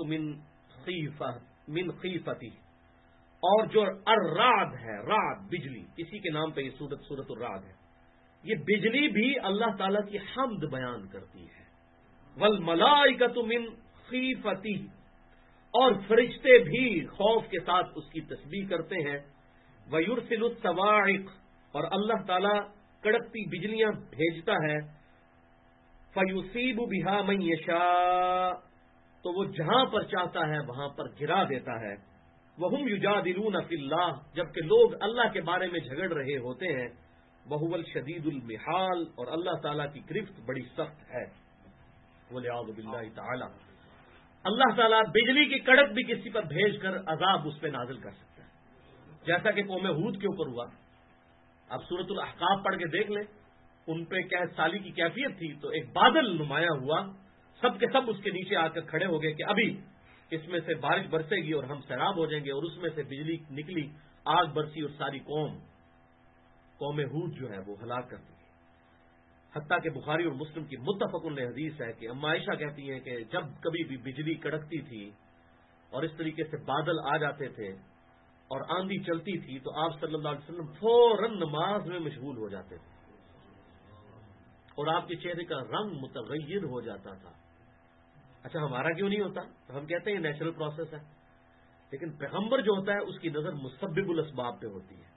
مِنْ خِيفَتِهِ. اور جو الرعد ہے، رعد بجلی، اسی کے نام پہ یہ سورۃ الرعد ہے. یہ بجلی بھی اللہ تعالیٰ کی حمد بیان کرتی ہے. وَالْمَلَائِكَةُ مِنْ خِيفَتِهِ. اور فرشتے بھی خوف کے ساتھ اس کی تسبیح کرتے ہیں. وَيُرْسِلُ الصَّوَاعِقَ. اور اللہ تعالیٰ کڑکتی بجلیاں بھیجتا ہے. فَيُصِيبُ بِهَا مَن يَشَاءُ. تو وہ جہاں پر چاہتا ہے وہاں پر گرا دیتا ہے. وَهُمْ يُجَادِلُونَ فِي اللَّهِ. جبکہ لوگ اللہ کے بارے میں جھگڑ رہے ہوتے ہیں. وَهُوَ الشَّدِيدُ الْمِحَالُ. اور اللہ تعالیٰ کی گرفت بڑی سخت ہے. وَلِعَوْذُ بِاللَّهِ تَعَالَى. اللہ تعالیٰ بجلی کی کڑک بھی کسی پر بھیج کر عذاب اس پہ نازل کر سکتا ہے، جیسا کہ قوم ہود کے اوپر ہوا. اب سورۃ الاحقاف پڑھ کے دیکھ لیں، ان پہ کیا سالی کی کیفیت تھی. تو ایک بادل نمایاں ہوا، سب کے سب اس کے نیچے آ کر کھڑے ہو گئے کہ ابھی اس میں سے بارش برسے گی اور ہم سیراب ہو جائیں گے. اور اس میں سے بجلی نکلی، آگ برسی اور ساری قوم ہود جو ہے وہ ہلاک کر دی. حتیٰ کہ بخاری اور مسلم کی متفق علیہ حدیث ہے کہ اما عائشہ کہتی ہیں کہ جب کبھی بھی بجلی کڑکتی تھی اور اس طریقے سے بادل آ جاتے تھے اور آندھی چلتی تھی تو آپ صلی اللہ علیہ وسلم فوراً نماز میں مشغول ہو جاتے تھے اور آپ کے چہرے کا رنگ متغیر ہو جاتا تھا. اچھا ہمارا کیوں نہیں ہوتا؟ ہم کہتے ہیں نیچرل پروسیس ہے، لیکن پیغمبر جو ہوتا ہے اس کی نظر مسبب الاسباب پہ ہوتی ہے.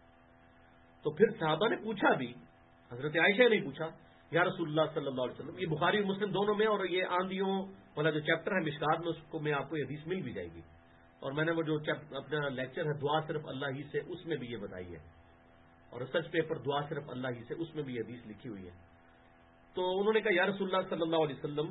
تو پھر صحابہ نے پوچھا بھی، حضرت عائشہ نے پوچھا یا رسول اللہ صلی اللہ علیہ وسلم. یہ بخاری اور مسلم دونوں میں، اور یہ آندھیوں والا جو چیپٹر ہے مشکات میں، اس کو میں آپ کو یہ حدیث مل بھی جائے گی. اور میں نے وہ جو اپنا لیکچر ہے دعا صرف اللہ ہی سے، اس میں بھی یہ بتائی ہے. اور ریسرچ پیپر دعا صرف اللہ ہی سے، اس میں بھی یہ حدیث لکھی ہوئی ہے. تو انہوں نے کہا یا رسول اللہ صلی اللہ علیہ وسلم،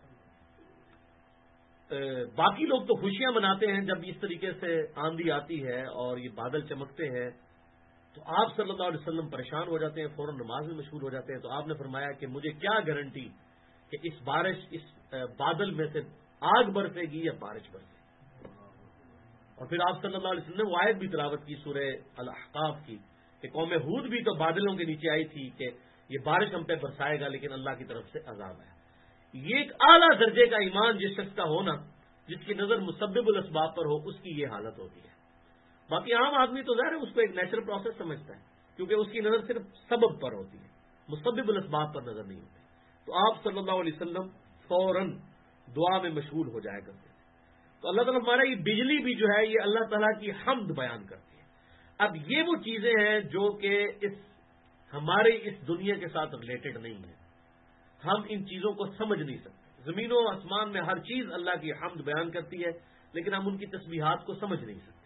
باقی لوگ تو خوشیاں مناتے ہیں جب اس طریقے سے آندھی آتی ہے اور یہ بادل چمکتے ہیں، تو آپ صلی اللہ علیہ وسلم پریشان ہو جاتے ہیں، فوراً نماز میں مشغول ہو جاتے ہیں. تو آپ نے فرمایا کہ مجھے کیا گارنٹی کہ اس بادل میں سے آگ برسے گی یا بارش برسے گی. اور پھر آپ صلی اللہ علیہ وسلم نے وہ آیت بھی تلاوت کی سورہ الاحقاف کی کہ قوم ہود بھی تو بادلوں کے نیچے آئی تھی کہ یہ بارش ہم پہ برسائے گا، لیکن اللہ کی طرف سے عذاب ہے. یہ ایک اعلیٰ درجے کا ایمان جس شخص کا ہونا جس کی نظر مسبب الاسباب پر ہو، اس کی یہ حالت ہوتی ہے. باقی عام آدمی تو ظاہر ہے اس کو ایک نیچرل پروسیس سمجھتا ہے، کیونکہ اس کی نظر صرف سبب پر ہوتی ہے، مسبب الاسباب پر نظر نہیں ہوتی. تو آپ صلی اللہ علیہ وسلم فوراً دعا میں مشغول ہو جایا کرتے تھے. تو اللہ تعالیٰ ہمارا یہ بجلی بھی جو ہے یہ اللہ تعالیٰ کی حمد بیان کرتی ہے. اب یہ وہ چیزیں ہیں جو کہ ہمارے اس دنیا کے ساتھ ریلیٹڈ نہیں ہیں، ہم ان چیزوں کو سمجھ نہیں سکتے. زمین و آسمان میں ہر چیز اللہ کی حمد بیان کرتی ہے، لیکن ہم ان کی تسبیحات کو سمجھ نہیں سکتے.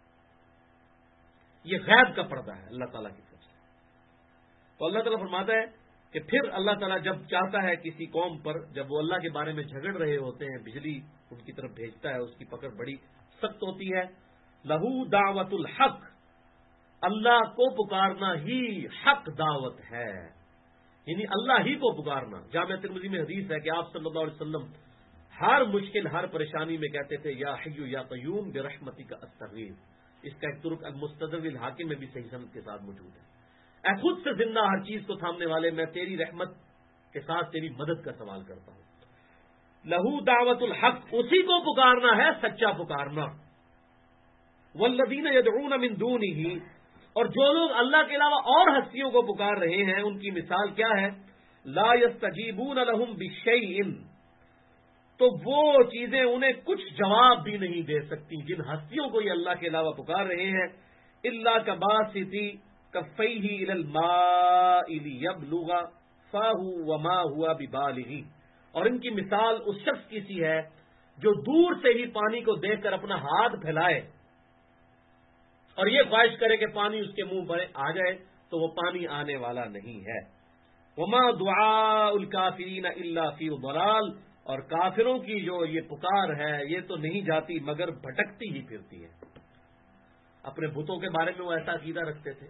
یہ غیب کا پردہ ہے اللہ تعالیٰ کی طرف سے. تو اللہ تعالیٰ فرماتا ہے کہ پھر اللہ تعالیٰ جب چاہتا ہے کسی قوم پر، جب وہ اللہ کے بارے میں جھگڑ رہے ہوتے ہیں، بجلی ان کی طرف بھیجتا ہے، اس کی پکڑ بڑی سخت ہوتی ہے. لہو دعوت الحق. اللہ کو پکارنا ہی حق دعوت ہے، یعنی اللہ ہی کو پکارنا. جامع ترمذی میں حدیث ہے کہ آپ صلی اللہ علیہ وسلم ہر مشکل، ہر پریشانی میں کہتے تھے یا حی یا قیوم برحمتک استغیث. اس کا ایک ترک المستدرک الحاکم میں بھی صحیح سند کے ساتھ موجود ہے. اے خود سے زندہ ہر چیز کو تھامنے والے، میں تیری رحمت کے ساتھ تیری مدد کا سوال کرتا ہوں. لہو دعوت الحق. اسی کو پکارنا ہے سچا پکارنا. والذین یدعون من دونہ. اور جو لوگ اللہ کے علاوہ اور ہستیوں کو پکار رہے ہیں ان کی مثال کیا ہے؟ لا یستجیبون لہم بشیء. تو وہ چیزیں انہیں کچھ جواب بھی نہیں دے سکتی جن ہستیوں کو یہ اللہ کے علاوہ پکار رہے ہیں. الا کباسط کفیہ الی الماء لیبلغ فاہ وما هو ببالغ. اور ان کی مثال اس شخص کی سی ہے جو دور سے ہی پانی کو دیکھ کر اپنا ہاتھ پھیلائے اور یہ خواہش کرے کہ پانی اس کے منہ پر آ جائے، تو وہ پانی آنے والا نہیں ہے. وما دعاء الکافرین الا فی ضلال. اور کافروں کی جو یہ پکار ہے یہ تو نہیں جاتی مگر بھٹکتی ہی پھرتی ہے. اپنے بتوں کے بارے میں وہ ایسا عقیدہ رکھتے تھے،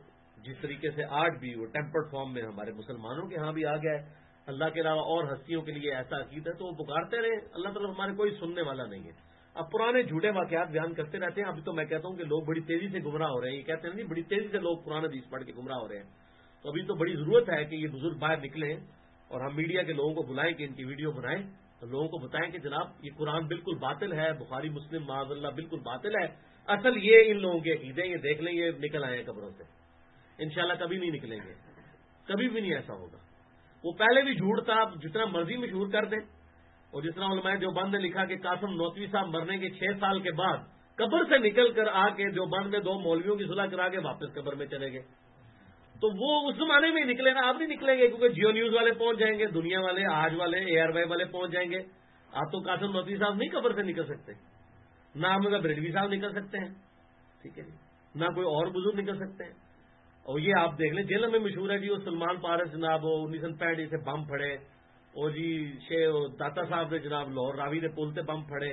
جس طریقے سے آج بھی وہ ٹیمپرڈ فارم میں ہمارے مسلمانوں کے ہاں بھی آ گیا ہے، اللہ کے علاوہ اور ہستیوں کے لیے ایسا عقیدہ ہے تو وہ پکارتے رہے، اللہ تعالیٰ ہمارے کوئی سننے والا نہیں ہے۔ اب پرانے جھوٹے واقعات بیان کرتے رہتے ہیں۔ ابھی تو میں کہتا ہوں کہ لوگ بڑی تیزی سے گمراہ ہو رہے ہیں، یہ کہتے ہیں نہیں بڑی تیزی سے لوگ قرآن حدیث پڑھ کے گمراہ ہو رہے ہیں، تو ابھی تو بڑی ضرورت ہے کہ یہ بزرگ باہر نکلیں اور ہم میڈیا کے لوگوں کو بلائیں کہ ان کی ویڈیو بنائیں اور لوگوں کو بتائیں کہ جناب یہ قرآن بالکل باطل ہے، بخاری مسلم معاذ اللہ بالکل باطل ہے، اصل یہ ان لوگوں کے عقیدے، یہ دیکھ لیں یہ نکل آئے ہیں قبروں سے، انشاءاللہ کبھی نہیں نکلیں گے، کبھی بھی نہیں ایسا ہوگا۔ وہ پہلے بھی جھوٹ تھا، جتنا مرضی مشہور کر دیں، اور جس طرح علماء دیوبند نے لکھا کہ قاسم نوتوی صاحب مرنے کے 6 سال کے بعد قبر سے نکل کر آ کے دیوبند میں 2 مولویوں کی صلح کرا کے واپس قبر میں چلے گئے، تو وہ اس زمانے میں ہی نکلے گا، آپ نہیں نکلیں گے کیونکہ جیو نیوز والے پہنچ جائیں گے، دنیا والے، آج والے، اے آر وائی والے پہنچ جائیں گے۔ آپ تو قاسم نوتوی صاحب نہیں قبر سے نکل سکتے، نہ احمد بریلوی صاحب نکل سکتے ہیں، ٹھیک ہے جی، نہ کوئی اور بزرگ نکل سکتے ہیں۔ اور یہ آپ دیکھ لیں جیل میں مشہور ہے جی وہ سلمان پارس جناب 1965 سے بم پھڑے، اور جی داتا صاحب نے جناب لاہور راوی نے پل سے بم پھڑے،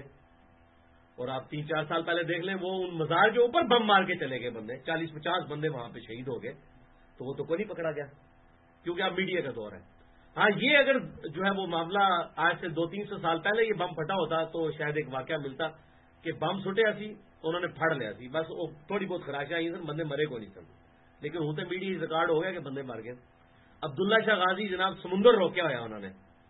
اور آپ 3-4 سال پہلے دیکھ لیں وہ ان مزار کے اوپر بم مار کے چلے گئے بندے، 40-50 بندے وہاں پہ شہید ہو گئے، تو وہ تو کوئی نہیں پکڑا گیا کیونکہ اب میڈیا کا دور ہے۔ ہاں یہ اگر جو ہے وہ معاملہ آج سے 200-300 سال پہلے یہ بم پھٹا ہوتا تو شاید ایک واقعہ ملتا کہ بم سٹیا سی انہوں نے پھڑ لیا سی، بس وہ تھوڑی بہت خراشیں آئی سن، بندے مرے کو نہیں سن، لیکن ہوتے میڈیا ریکارڈ ہو گیا کہ بندے مر گئے۔ عبداللہ شاہ غازی جناب سمندر روکیا ہوا انہوں نے،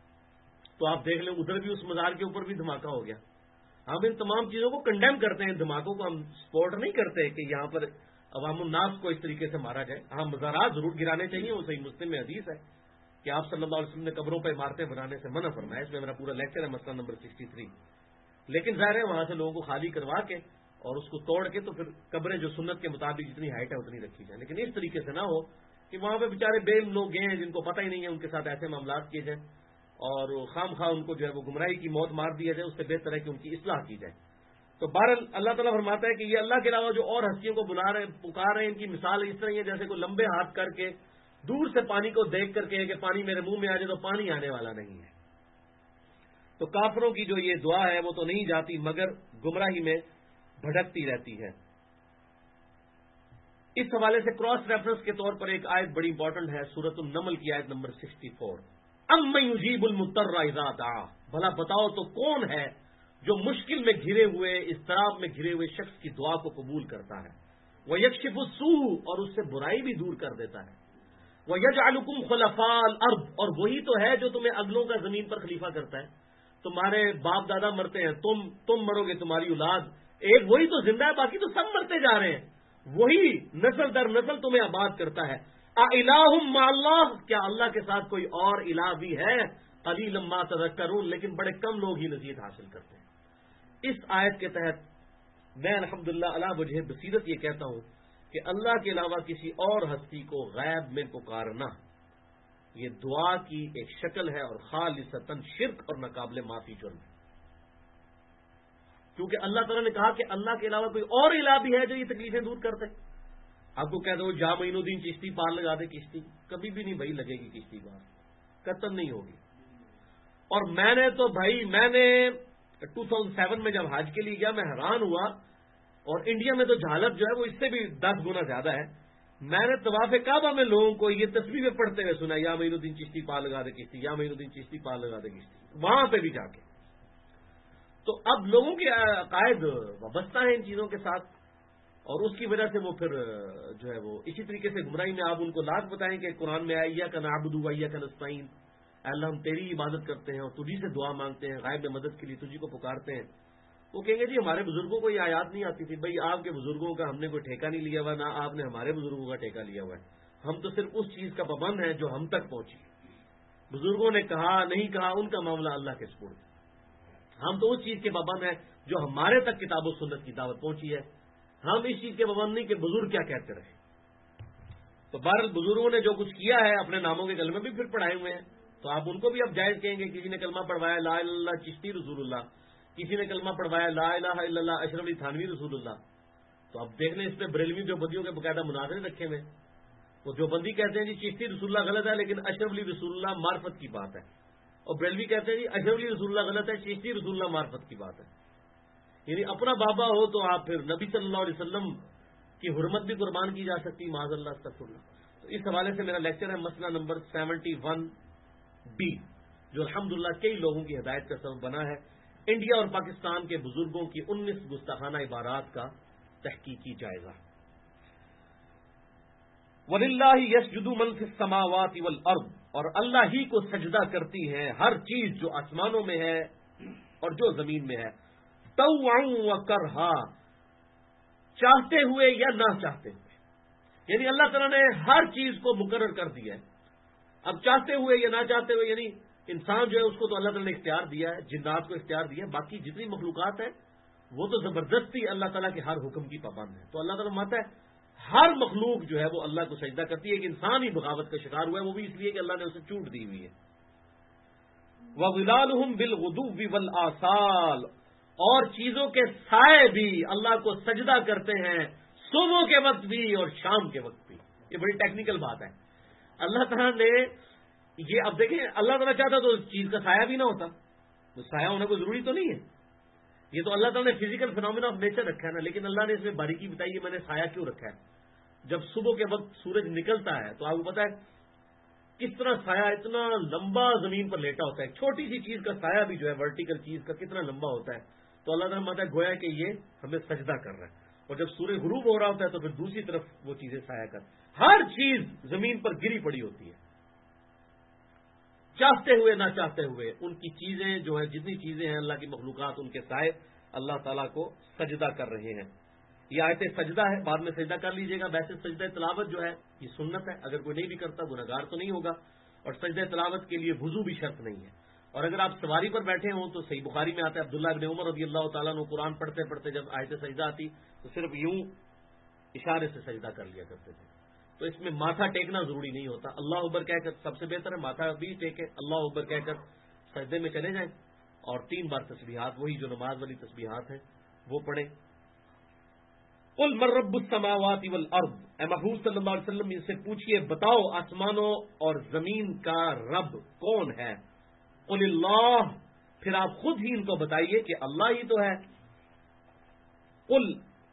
تو آپ دیکھ لیں ادھر بھی اس مزار کے اوپر بھی دھماکہ ہو گیا۔ ہم ان تمام چیزوں کو کنڈیم کرتے ہیں، دھماکوں کو ہم سپورٹ نہیں کرتے کہ یہاں پر عوام الناس کو اس طریقے سے مارا جائے۔ ہاں مزارات ضرور گرانے چاہیے، وہ صحیح مسلم میں حدیث ہے کہ آپ صلی اللہ علیہ وسلم نے قبروں پہ عمارتیں بنانے سے منع فرمایا، اس میں میرا پورا لیکچر ہے مسئلہ نمبر 63۔ لیکن ظاہر ہے وہاں سے لوگوں کو خالی کروا کے اور اس کو توڑ کے تو پھر قبریں جو سنت کے مطابق جتنی ہائٹ ہے اتنی رکھی جائیں، لیکن اس طریقے سے نہ ہو کہ وہاں پہ بیچارے بے علم لوگ گئے ہیں جن کو پتہ ہی نہیں ہے، ان کے ساتھ ایسے معاملات کیے جائیں اور خام خواہ ان کو جو ہے وہ گمراہی کی موت مار دیا جائے، اس سے بہتر ہے کہ ان کی اصلاح کی جائے۔ تو بہرحال اللہ تعالیٰ فرماتا ہے کہ یہ اللہ کے علاوہ جو اور ہستیوں کو بلا رہے ہیں، پکار رہے ہیں، ان کی مثال اس طرح ہی ہے جیسے کوئی لمبے ہاتھ کر کے دور سے پانی کو دیکھ کر کے کہ پانی میرے منہ میں آ جائے تو پانی آنے والا نہیں ہے۔ تو کافروں کی جو یہ دعا ہے وہ تو نہیں جاتی مگر گمراہی میں بھٹکتی رہتی ہے۔ اس حوالے سے کراس ریفرنس کے طور پر ایک آیت بڑی امپورٹنٹ ہے، سورۃ النمل کی آیت نمبر 64، امن یجیب المضطر اذا دعا، بھلا بتاؤ تو کون ہے جو مشکل میں گھرے ہوئے، اضطراب میں گھرے ہوئے شخص کی دعا کو قبول کرتا ہے، وَيَكْشِفُ السُّوءَ، اور اس سے برائی بھی دور کر دیتا ہے، وَيَجْعَلُكُمْ خُلَفَاءَ الْأَرْضِ، اور وہی تو ہے جو تمہیں اگلوں کا زمین پر خلیفہ کرتا ہے۔ تمہارے باپ دادا مرتے ہیں، تم مرو گے، تمہاری اولاد، ایک وہی تو زندہ ہے، باقی تو سب مرتے جا رہے ہیں، وہی نسل در نسل تمہیں آباد کرتا ہے۔ اَإِلَٰهٌ مَّعَ اللَّهِ، کیا اللہ کے ساتھ کوئی اور الہ بھی ہے؟ قَلِيلًا مَّا تَذَكَّرُونَ، لیکن بڑے کم لوگ ہی نصیحت حاصل کرتے ہیں۔ اس آیت کے تحت میں الحمدللہ علی وجہ بصیرت یہ کہتا ہوں کہ اللہ کے علاوہ کسی اور ہستی کو غیب میں پکارنا یہ دعا کی ایک شکل ہے اور خالصتاً شرک اور ناقابل معافی جرم ہے، کیونکہ اللہ تعالیٰ نے کہا کہ اللہ کے علاوہ کوئی اور الہ بھی ہے جو یہ تکلیفیں دور کرتے۔ آپ کو کہہ دو جا معین الدین چشتی پار لگا دے کشتی، کبھی بھی نہیں بھائی لگے گی کشتی پار، قطعاً نہیں ہوگی۔ اور میں نے 2007 میں جب حج کے لیے گیا میں حیران ہوا، اور انڈیا میں تو جہالت جو ہے وہ اس سے بھی 10 گنا زیادہ ہے۔ میں نے طواف کعبہ میں لوگوں کو یہ تصویریں پڑھتے ہوئے سنا، یا معین الدین چشتی پار لگا دے کشتی، یا معین الدین چشتی پار لگا دے کشتی، وہاں پہ بھی جا کے۔ تو اب لوگوں کے عقائد وابستہ ہیں ان چیزوں کے ساتھ، اور اس کی وجہ سے وہ پھر جو ہے وہ اسی طریقے سے گمراہی میں آپ ان کو لاکھ بتائیں کہ قرآن میں آیا کا نعبد و ایاک نستعین، اللہ ہم تیری عبادت کرتے ہیں اور تجھی سے دعا مانگتے ہیں، غائب میں مدد کے لیے تجھی کو پکارتے ہیں۔ وہ کہیں گے جی ہمارے بزرگوں کو یہ آیات نہیں آتی تھی۔ بھائی آپ کے بزرگوں کا ہم نے کوئی ٹھیکہ نہیں لیا ہوا، نہ آپ نے ہمارے بزرگوں کا ٹھیکہ لیا ہوا ہے، ہم تو صرف اس چیز کا پابند ہیں جو ہم تک پہنچی۔ بزرگوں نے کہا نہیں کہا ان کا معاملہ اللہ کے سپرد، ہم تو اس چیز کے پابند ہیں جو ہمارے تک کتاب و سنت کی دعوت پہنچی ہے، ہم اس چیز کے پابند نہیں کہ بزرگ کیا کہتے رہے۔ تو بہرحال بزرگوں نے جو کچھ کیا ہے اپنے ناموں کے کلمے بھی پھر پڑھائے ہوئے ہیں، تو آپ ان کو بھی اب جائز کہیں گے۔ کسی نے کلمہ پڑھوایا لا الہ الا اللہ چشتی رسول اللہ، کسی نے کلمہ پڑھوایا لا الہ الا اللہ اشرف علی تھانوی رسول اللہ، تو اب دیکھ لیں اس پہ بریلوی جو بندیوں کے باقاعدہ مناظرے رکھے ہوئے۔ وہ جو بندی کہتے ہیں جی چشتی رسول اللہ غلط ہے لیکن اشرف علی رسول اللہ معرفت کی بات ہے، اور بریلوی کہتے ہیں جی اشرف علی رسول اللہ غلط ہے، چشتی رسول اللہ معرفت کی بات ہے۔ یعنی اپنا بابا ہو تو آپ پھر نبی صلی اللہ علیہ وسلم کی حرمت بھی قربان کی جا سکتی، معاذ اللہ استغفر اللہ. تو اس حوالے سے میرا لیکچر ہے مسئلہ نمبر 71B، جو الحمدللہ کئی لوگوں کی ہدایت کا سبب بنا ہے. انڈیا اور پاکستان کے بزرگوں کی 19 گستاخانہ عبارات کا تحقیقی جائزہ. وَلِلَّهِ يَسْجُدُ مَن فِي السَّمَاوَاتِ وَالْأَرْضِ، اور اللہ ہی کو سجدہ کرتی ہے ہر چیز جو آسمانوں میں ہے اور جو زمین میں ہے. طَوْعًا وَكَرْهًا، چاہتے ہوئے یا نہ چاہتے ہوئے، یعنی اللہ تعالیٰ نے ہر چیز کو مقرر کر دیا ہے. اب چاہتے ہوئے یا نہ چاہتے ہوئے، یعنی انسان جو ہے اس کو تو اللہ تعالیٰ نے اختیار دیا ہے، جنات کو اختیار دیا ہے، باقی جتنی مخلوقات ہیں وہ تو زبردستی اللہ تعالیٰ کے ہر حکم کی پابند ہے. تو اللہ تعالیٰ ماتا ہے ہر مخلوق جو ہے وہ اللہ کو سجدہ کرتی ہے. ایک انسان ہی بغاوت کا شکار ہوا ہے، وہ بھی اس لیے کہ اللہ نے اسے چوٹ دی ہوئی ہے. وَظِلَالُهُمْ بِالْغُدُوِّ وَالْآصَالِ، اور چیزوں کے سائے بھی اللہ کو سجدہ کرتے ہیں صبح کے وقت بھی اور شام کے وقت بھی. یہ بڑی ٹیکنیکل بات ہے. اللہ تعالیٰ نے یہ، اب دیکھیں اللہ تعالیٰ چاہتا تو اس چیز کا سایہ بھی نہ ہوتا، تو سایہ ہونا کوئی ضروری تو نہیں ہے. یہ تو اللہ تعالیٰ نے فزیکل فینومینا آف نیچر رکھا ہے نا، لیکن اللہ نے اس میں باریکی بتائی ہے. میں نے سایہ کیوں رکھا ہے؟ جب صبح کے وقت سورج نکلتا ہے تو آپ کو پتا ہے کس طرح سایہ اتنا لمبا زمین پر لیٹا ہوتا ہے. چھوٹی سی چیز کا سایہ بھی جو ہے ورٹیکل چیز کا کتنا لمبا ہوتا ہے. تو اللہ تعالیٰ ماتا ہے گویا کہ یہ ہمیں سجدہ کر رہا ہے. اور جب سورج غروب ہو رہا ہوتا ہے تو پھر دوسری طرف وہ چیزیں سایہ کر، ہر چیز زمین پر گری پڑی ہوتی ہے، چاہتے ہوئے نہ چاہتے ہوئے. ان کی چیزیں جو ہیں، جتنی چیزیں ہیں اللہ کی مخلوقات، ان کے سائے اللہ تعالیٰ کو سجدہ کر رہے ہیں. یہ آیت سجدہ ہے، بعد میں سجدہ کر لیجئے گا. ویسے سجدہ تلاوت جو ہے یہ سنت ہے، اگر کوئی نہیں بھی کرتا گناہگار تو نہیں ہوگا. اور سجدہ تلاوت کے لیے وضو بھی شرط نہیں ہے. اور اگر آپ سواری پر بیٹھے ہوں تو صحیح بخاری میں آتا ہے عبداللہ ابن عمر رضی اللہ تعالیٰ عنہ قرآن پڑھتے پڑھتے جب آیت سجدہ آتی تو صرف یوں اشارے سے سجدہ کر لیا کرتے تھے. تو اس میں ماتھا ٹیکنا ضروری نہیں ہوتا. اللہ اکبر کہہ کر سب سے بہتر ہے ماتھا بھی ٹیکے، اللہ اکبر کہہ کر سجدے میں چلے جائیں اور 3 بار تسبیحات، وہی جو نماز والی تسبیحات ہیں وہ پڑھیں. قل من رب السماوات والارض، اے محبوب صلی اللہ علیہ وسلم ان سے پوچھئے بتاؤ آسمانوں اور زمین کا رب کون ہے؟ قل اللہ، پھر آپ خود ہی ان کو بتائیے کہ اللہ ہی تو ہے. قل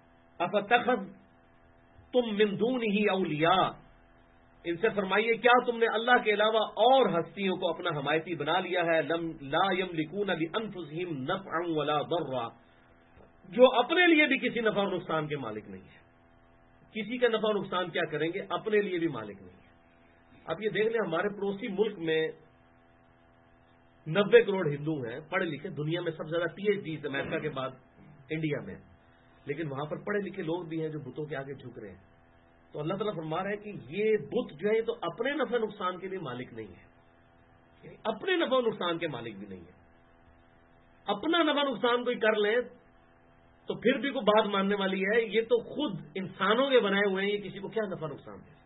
افتخذتم من دونہ اولیاء، ان سے فرمائیے کیا تم نے اللہ کے علاوہ اور ہستیوں کو اپنا حمایتی بنا لیا ہے؟ لا یملکون لانفسہم نفعا ولا ضرا، جو اپنے لیے بھی کسی نفع و نقصان کے مالک نہیں ہے. کسی کا نفع و نقصان کیا کریں گے، اپنے لیے بھی مالک نہیں ہے. اب یہ دیکھ لیں ہمارے پڑوسی ملک میں 90 کروڑ ہندو ہیں پڑھے لکھے، دنیا میں سب سے زیادہ PhD امریکہ کے بعد انڈیا میں، لیکن وہاں پر پڑھے لکھے لوگ بھی ہیں جو بتوں کے آگے جھک رہے ہیں. تو اللہ تعالیٰ فرما رہا ہے کہ یہ بت جو ہے تو اپنے نفع نقصان کے بھی مالک نہیں ہے، اپنے نفع نقصان کے مالک بھی نہیں ہے. اپنا نفع نقصان کوئی کر لیں تو پھر بھی کوئی بات ماننے والی ہے. یہ تو خود انسانوں کے بنائے ہوئے ہیں، یہ کسی کو کیا نفع نقصان ہے.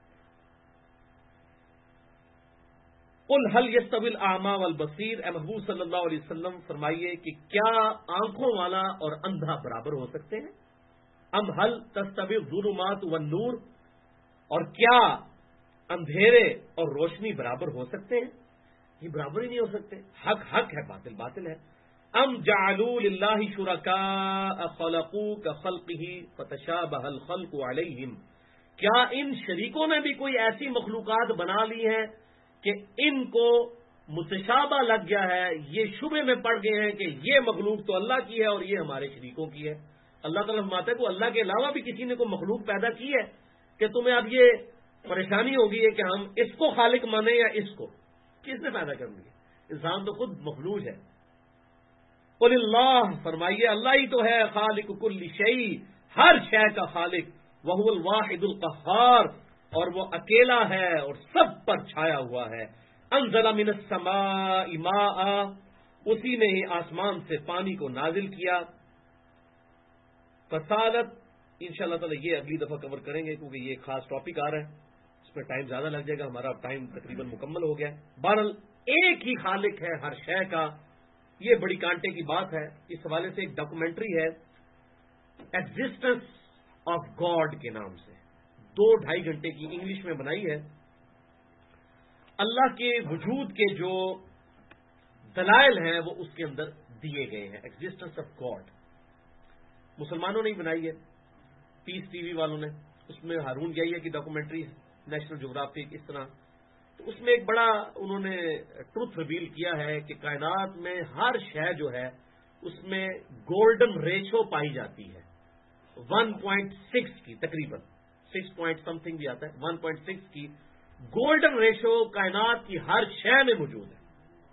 قل هل يستوي الاعمى والبصير، اے محبوب صلی اللہ علیہ وسلم فرمائیے کہ کیا آنکھوں والا اور اندھا برابر ہو سکتے ہیں؟ ام هل تستوي الظلمات والنور، اور کیا اندھیرے اور روشنی برابر ہو سکتے ہیں؟ یہ برابر ہی نہیں ہو سکتے. حق حق ہے، باطل باطل ہے. ام جعلوا للہ شرکاء خلقوا کخلقہ فتشابہ الخلق علیہم، کیا ان شریکوں نے بھی کوئی ایسی مخلوقات بنا لی ہیں کہ ان کو متشابہ لگ گیا ہے، یہ شبہ میں پڑ گئے ہیں کہ یہ مخلوق تو اللہ کی ہے اور یہ ہمارے شریکوں کی ہے. اللہ تعالیٰ فرماتا ہے کہ اللہ کے علاوہ بھی کسی نے کوئی مخلوق پیدا کی ہے کہ تمہیں اب یہ پریشانی ہوگی ہے کہ ہم اس کو خالق مانیں یا اس کو. کس نے پیدا کر دی؟ انسان تو خود مخلوق ہے. قل اللہ، فرمائیے اللہ ہی تو ہے خالق کل شیء، ہر شے کا خالق. وہو الواحد القہار، اور وہ اکیلا ہے اور سب پر چھایا ہوا ہے. انزل من السماء ماء، اسی نے ہی آسمان سے پانی کو نازل کیا. فسالت، انشاءاللہ تعالی یہ اگلی دفعہ کور کریں گے کیونکہ یہ ایک خاص ٹاپک آ رہا ہے، اس میں ٹائم زیادہ لگ جائے گا. ہمارا ٹائم تقریباً مکمل ہو گیا. بہرحال ایک ہی خالق ہے ہر شے کا، یہ بڑی کانٹے کی بات ہے. اس حوالے سے ایک ڈاکومنٹری ہے ایگزسٹنس آف گاڈ کے نام سے، 2-2.5 گھنٹے کی انگلش میں بنائی ہے. اللہ کے وجود کے جو دلائل ہیں وہ اس کے اندر دیے گئے ہیں. ایگزسٹنس آف گاڈ مسلمانوں نے ہی بنائی ہے، پیس ٹی وی والوں نے. اس میں ہارون یحییٰ کی ڈاکومنٹری نیشنل جغرافک اس طرح. تو اس میں ایک بڑا انہوں نے ٹروتھ ریویل کیا ہے کہ کائنات میں ہر شے جو ہے اس میں گولڈن ریشو پائی جاتی ہے 1.6 کی، تقریباً 6 پوائنٹ سم تھنگ بھی آتا ہے، 1.6 کی گولڈن ریشو کائنات کی ہر شے میں موجود ہے.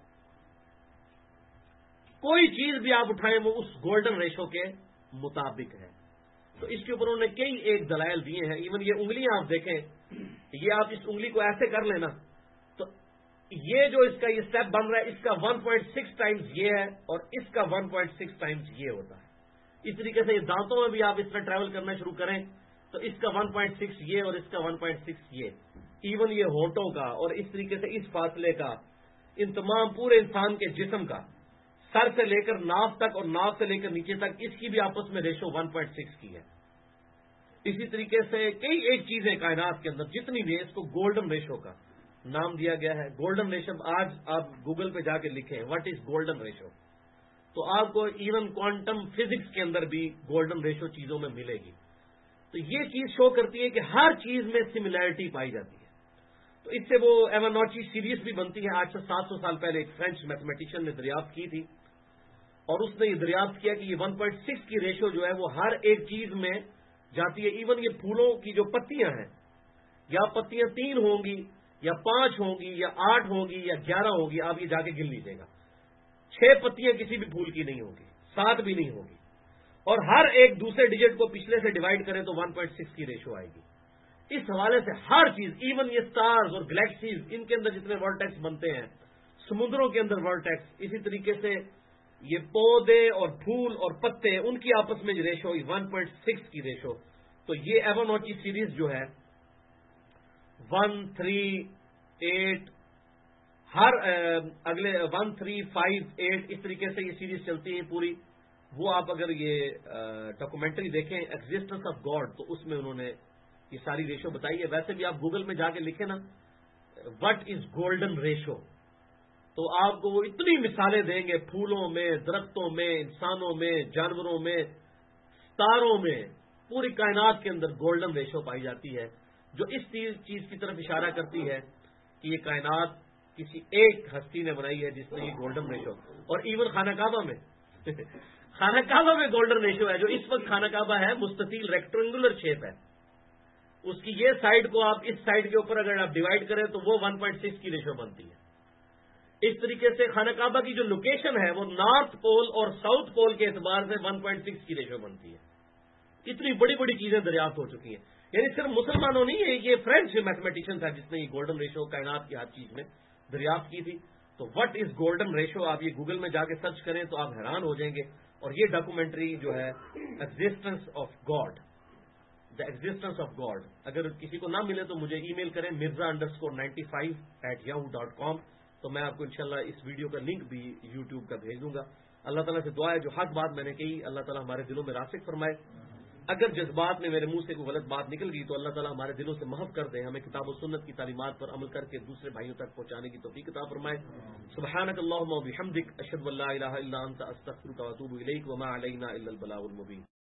کوئی چیز بھی آپ اٹھائیں وہ اس گولڈن ریشو کے مطابق ہے. تو اس کے اوپر انہوں نے کئی ایک دلائل دیے ہیں. ایون یہ انگلیاں آپ دیکھیں، یہ آپ اس انگلی کو ایسے کر لینا تو یہ جو اس کا یہ سٹیپ بن رہا ہے اس کا 1.6 ٹائمز یہ ہے اور اس کا 1.6 ٹائمز یہ ہوتا ہے. اس طریقے سے یہ دانتوں میں بھی آپ اس طرح ٹریول کرنا شروع کریں تو اس کا 1.6 یہ اور اس کا 1.6 یہ. ایون یہ ہونٹوں کا اور اس طریقے سے اس فاصلے کا، ان تمام پورے انسان کے جسم کا سر سے لے کر ناف تک اور ناف سے لے کر نیچے تک اس کی بھی آپس میں ریشو 1.6 کی ہے. اسی طریقے سے کئی ایک چیزیں کائنات کے اندر جتنی بھی ہے اس کو گولڈن ریشو کا نام دیا گیا ہے. گولڈن ریشو آج آپ گوگل پہ جا کے لکھیں واٹ از گولڈن ریشو تو آپ کو ایون کوانٹم فزکس کے اندر بھی گولڈن ریشو چیزوں میں ملے گی. تو یہ چیز شو کرتی ہے کہ ہر چیز میں سملیرٹی پائی جاتی ہے. تو اس سے وہ ایوانوچی سیریز بھی بنتی ہے. آج سے 700 سال پہلے ایک فرینچ میتھمیٹیشین نے دریافت کی تھی اور اس نے یہ دریافت کیا کہ یہ 1.6 کی ریشو جو ہے وہ ہر ایک چیز میں جاتی ہے. ایون یہ پھولوں کی جو پتیاں ہیں، یا پتیاں 3 ہوں گی یا 5 ہوں گی یا 8 ہوں گی یا 11 ہوں گی، آپ یہ جا کے گن لیجیے گا. 6 پتیاں کسی بھی پھول کی نہیں ہوگی، 7 بھی نہیں ہوگی، اور ہر ایک دوسرے ڈیجٹ کو پچھلے سے ڈیوائڈ کریں تو 1.6 کی ریشو آئے گی. اس حوالے سے ہر چیز، ایون یہ سٹارز اور گلیکسیز، ان کے اندر جتنے ورٹیکس بنتے ہیں، سمندروں کے اندر ورٹیکس، اسی طریقے سے یہ پودے اور پھول اور پتے، ان کی آپس میں ریشو 1.6 کی ریشو. تو یہ ایوانوچی سیریز جو ہے 1 3 8 ہر اگلے 1 3 5 8 اس طریقے سے یہ سیریز چلتی ہے پوری. وہ آپ اگر یہ ڈاکومنٹری دیکھیں ایگزسٹنس آف گاڈ تو اس میں انہوں نے یہ ساری ریشو بتائی ہے. ویسے بھی آپ گوگل میں جا کے لکھیں نا وٹ از گولڈن ریشو تو آپ کو وہ اتنی مثالیں دیں گے، پھولوں میں، درختوں میں، انسانوں میں، جانوروں میں، ستاروں میں، پوری کائنات کے اندر گولڈن ریشو پائی جاتی ہے، جو اس چیز کی طرف اشارہ کرتی ہے کہ یہ کائنات کسی ایک ہستی نے بنائی ہے جس نے یہ گولڈن ریشو. اور ایون خانہ کعبہ میں خانہ کعبہ میں گولڈن ریشو ہے. جو اس وقت خانہ کعبہ ہے مستطیل ریکٹینگولر شیپ ہے، اس کی یہ سائڈ کو آپ اس سائڈ کے اوپر اگر آپ ڈیوائڈ کریں تو وہ 1.6 کی ریشو بنتی ہے. اس طریقے سے خانہ کعبہ کی جو لوکیشن ہے وہ نارتھ پول اور ساؤتھ پول کے اعتبار سے 1.6 کی ریشو بنتی ہے. اتنی بڑی بڑی چیزیں دریافت ہو چکی ہیں. یعنی صرف مسلمانوں نہیں ہے، یہ فرینچ میتھمیٹیشین تھا جس نے یہ گولڈن ریشو کائنات کی ہر چیز میں دریافت کی تھی. تو وٹ از گولڈن ریشو آپ یہ گوگل میں جا کے سرچ کریں تو آپ حیران ہو جائیں گے. اور یہ ڈاکومنٹری جو ہے existence of God, the existence of God, اگر کسی کو نہ ملے تو مجھے ای میل کریں mirza_95@yahoo.com. تو میں آپ کو انشاءاللہ اس ویڈیو کا لنک بھی یوٹیوب کا بھیج دوں گا. اللہ تعالیٰ سے دعا ہے جو حق بات میں نے کہی اللہ تعالیٰ ہمارے دلوں میں راسخ فرمائے. اگر جذبات میں میرے منہ سے کوئی غلط بات نکل گئی تو اللہ تعالیٰ ہمارے دلوں سے محف کر دے. ہمیں کتاب و سنت کی تعلیمات پر عمل کر کے دوسرے بھائیوں تک پہنچانے کی توفیق عطا فرمائے. سبحانک اللہم و بحمدک اشہد ان لا الہ الا انت استغفرک و اتوب الیک وما علینا الا البلاغ المبین.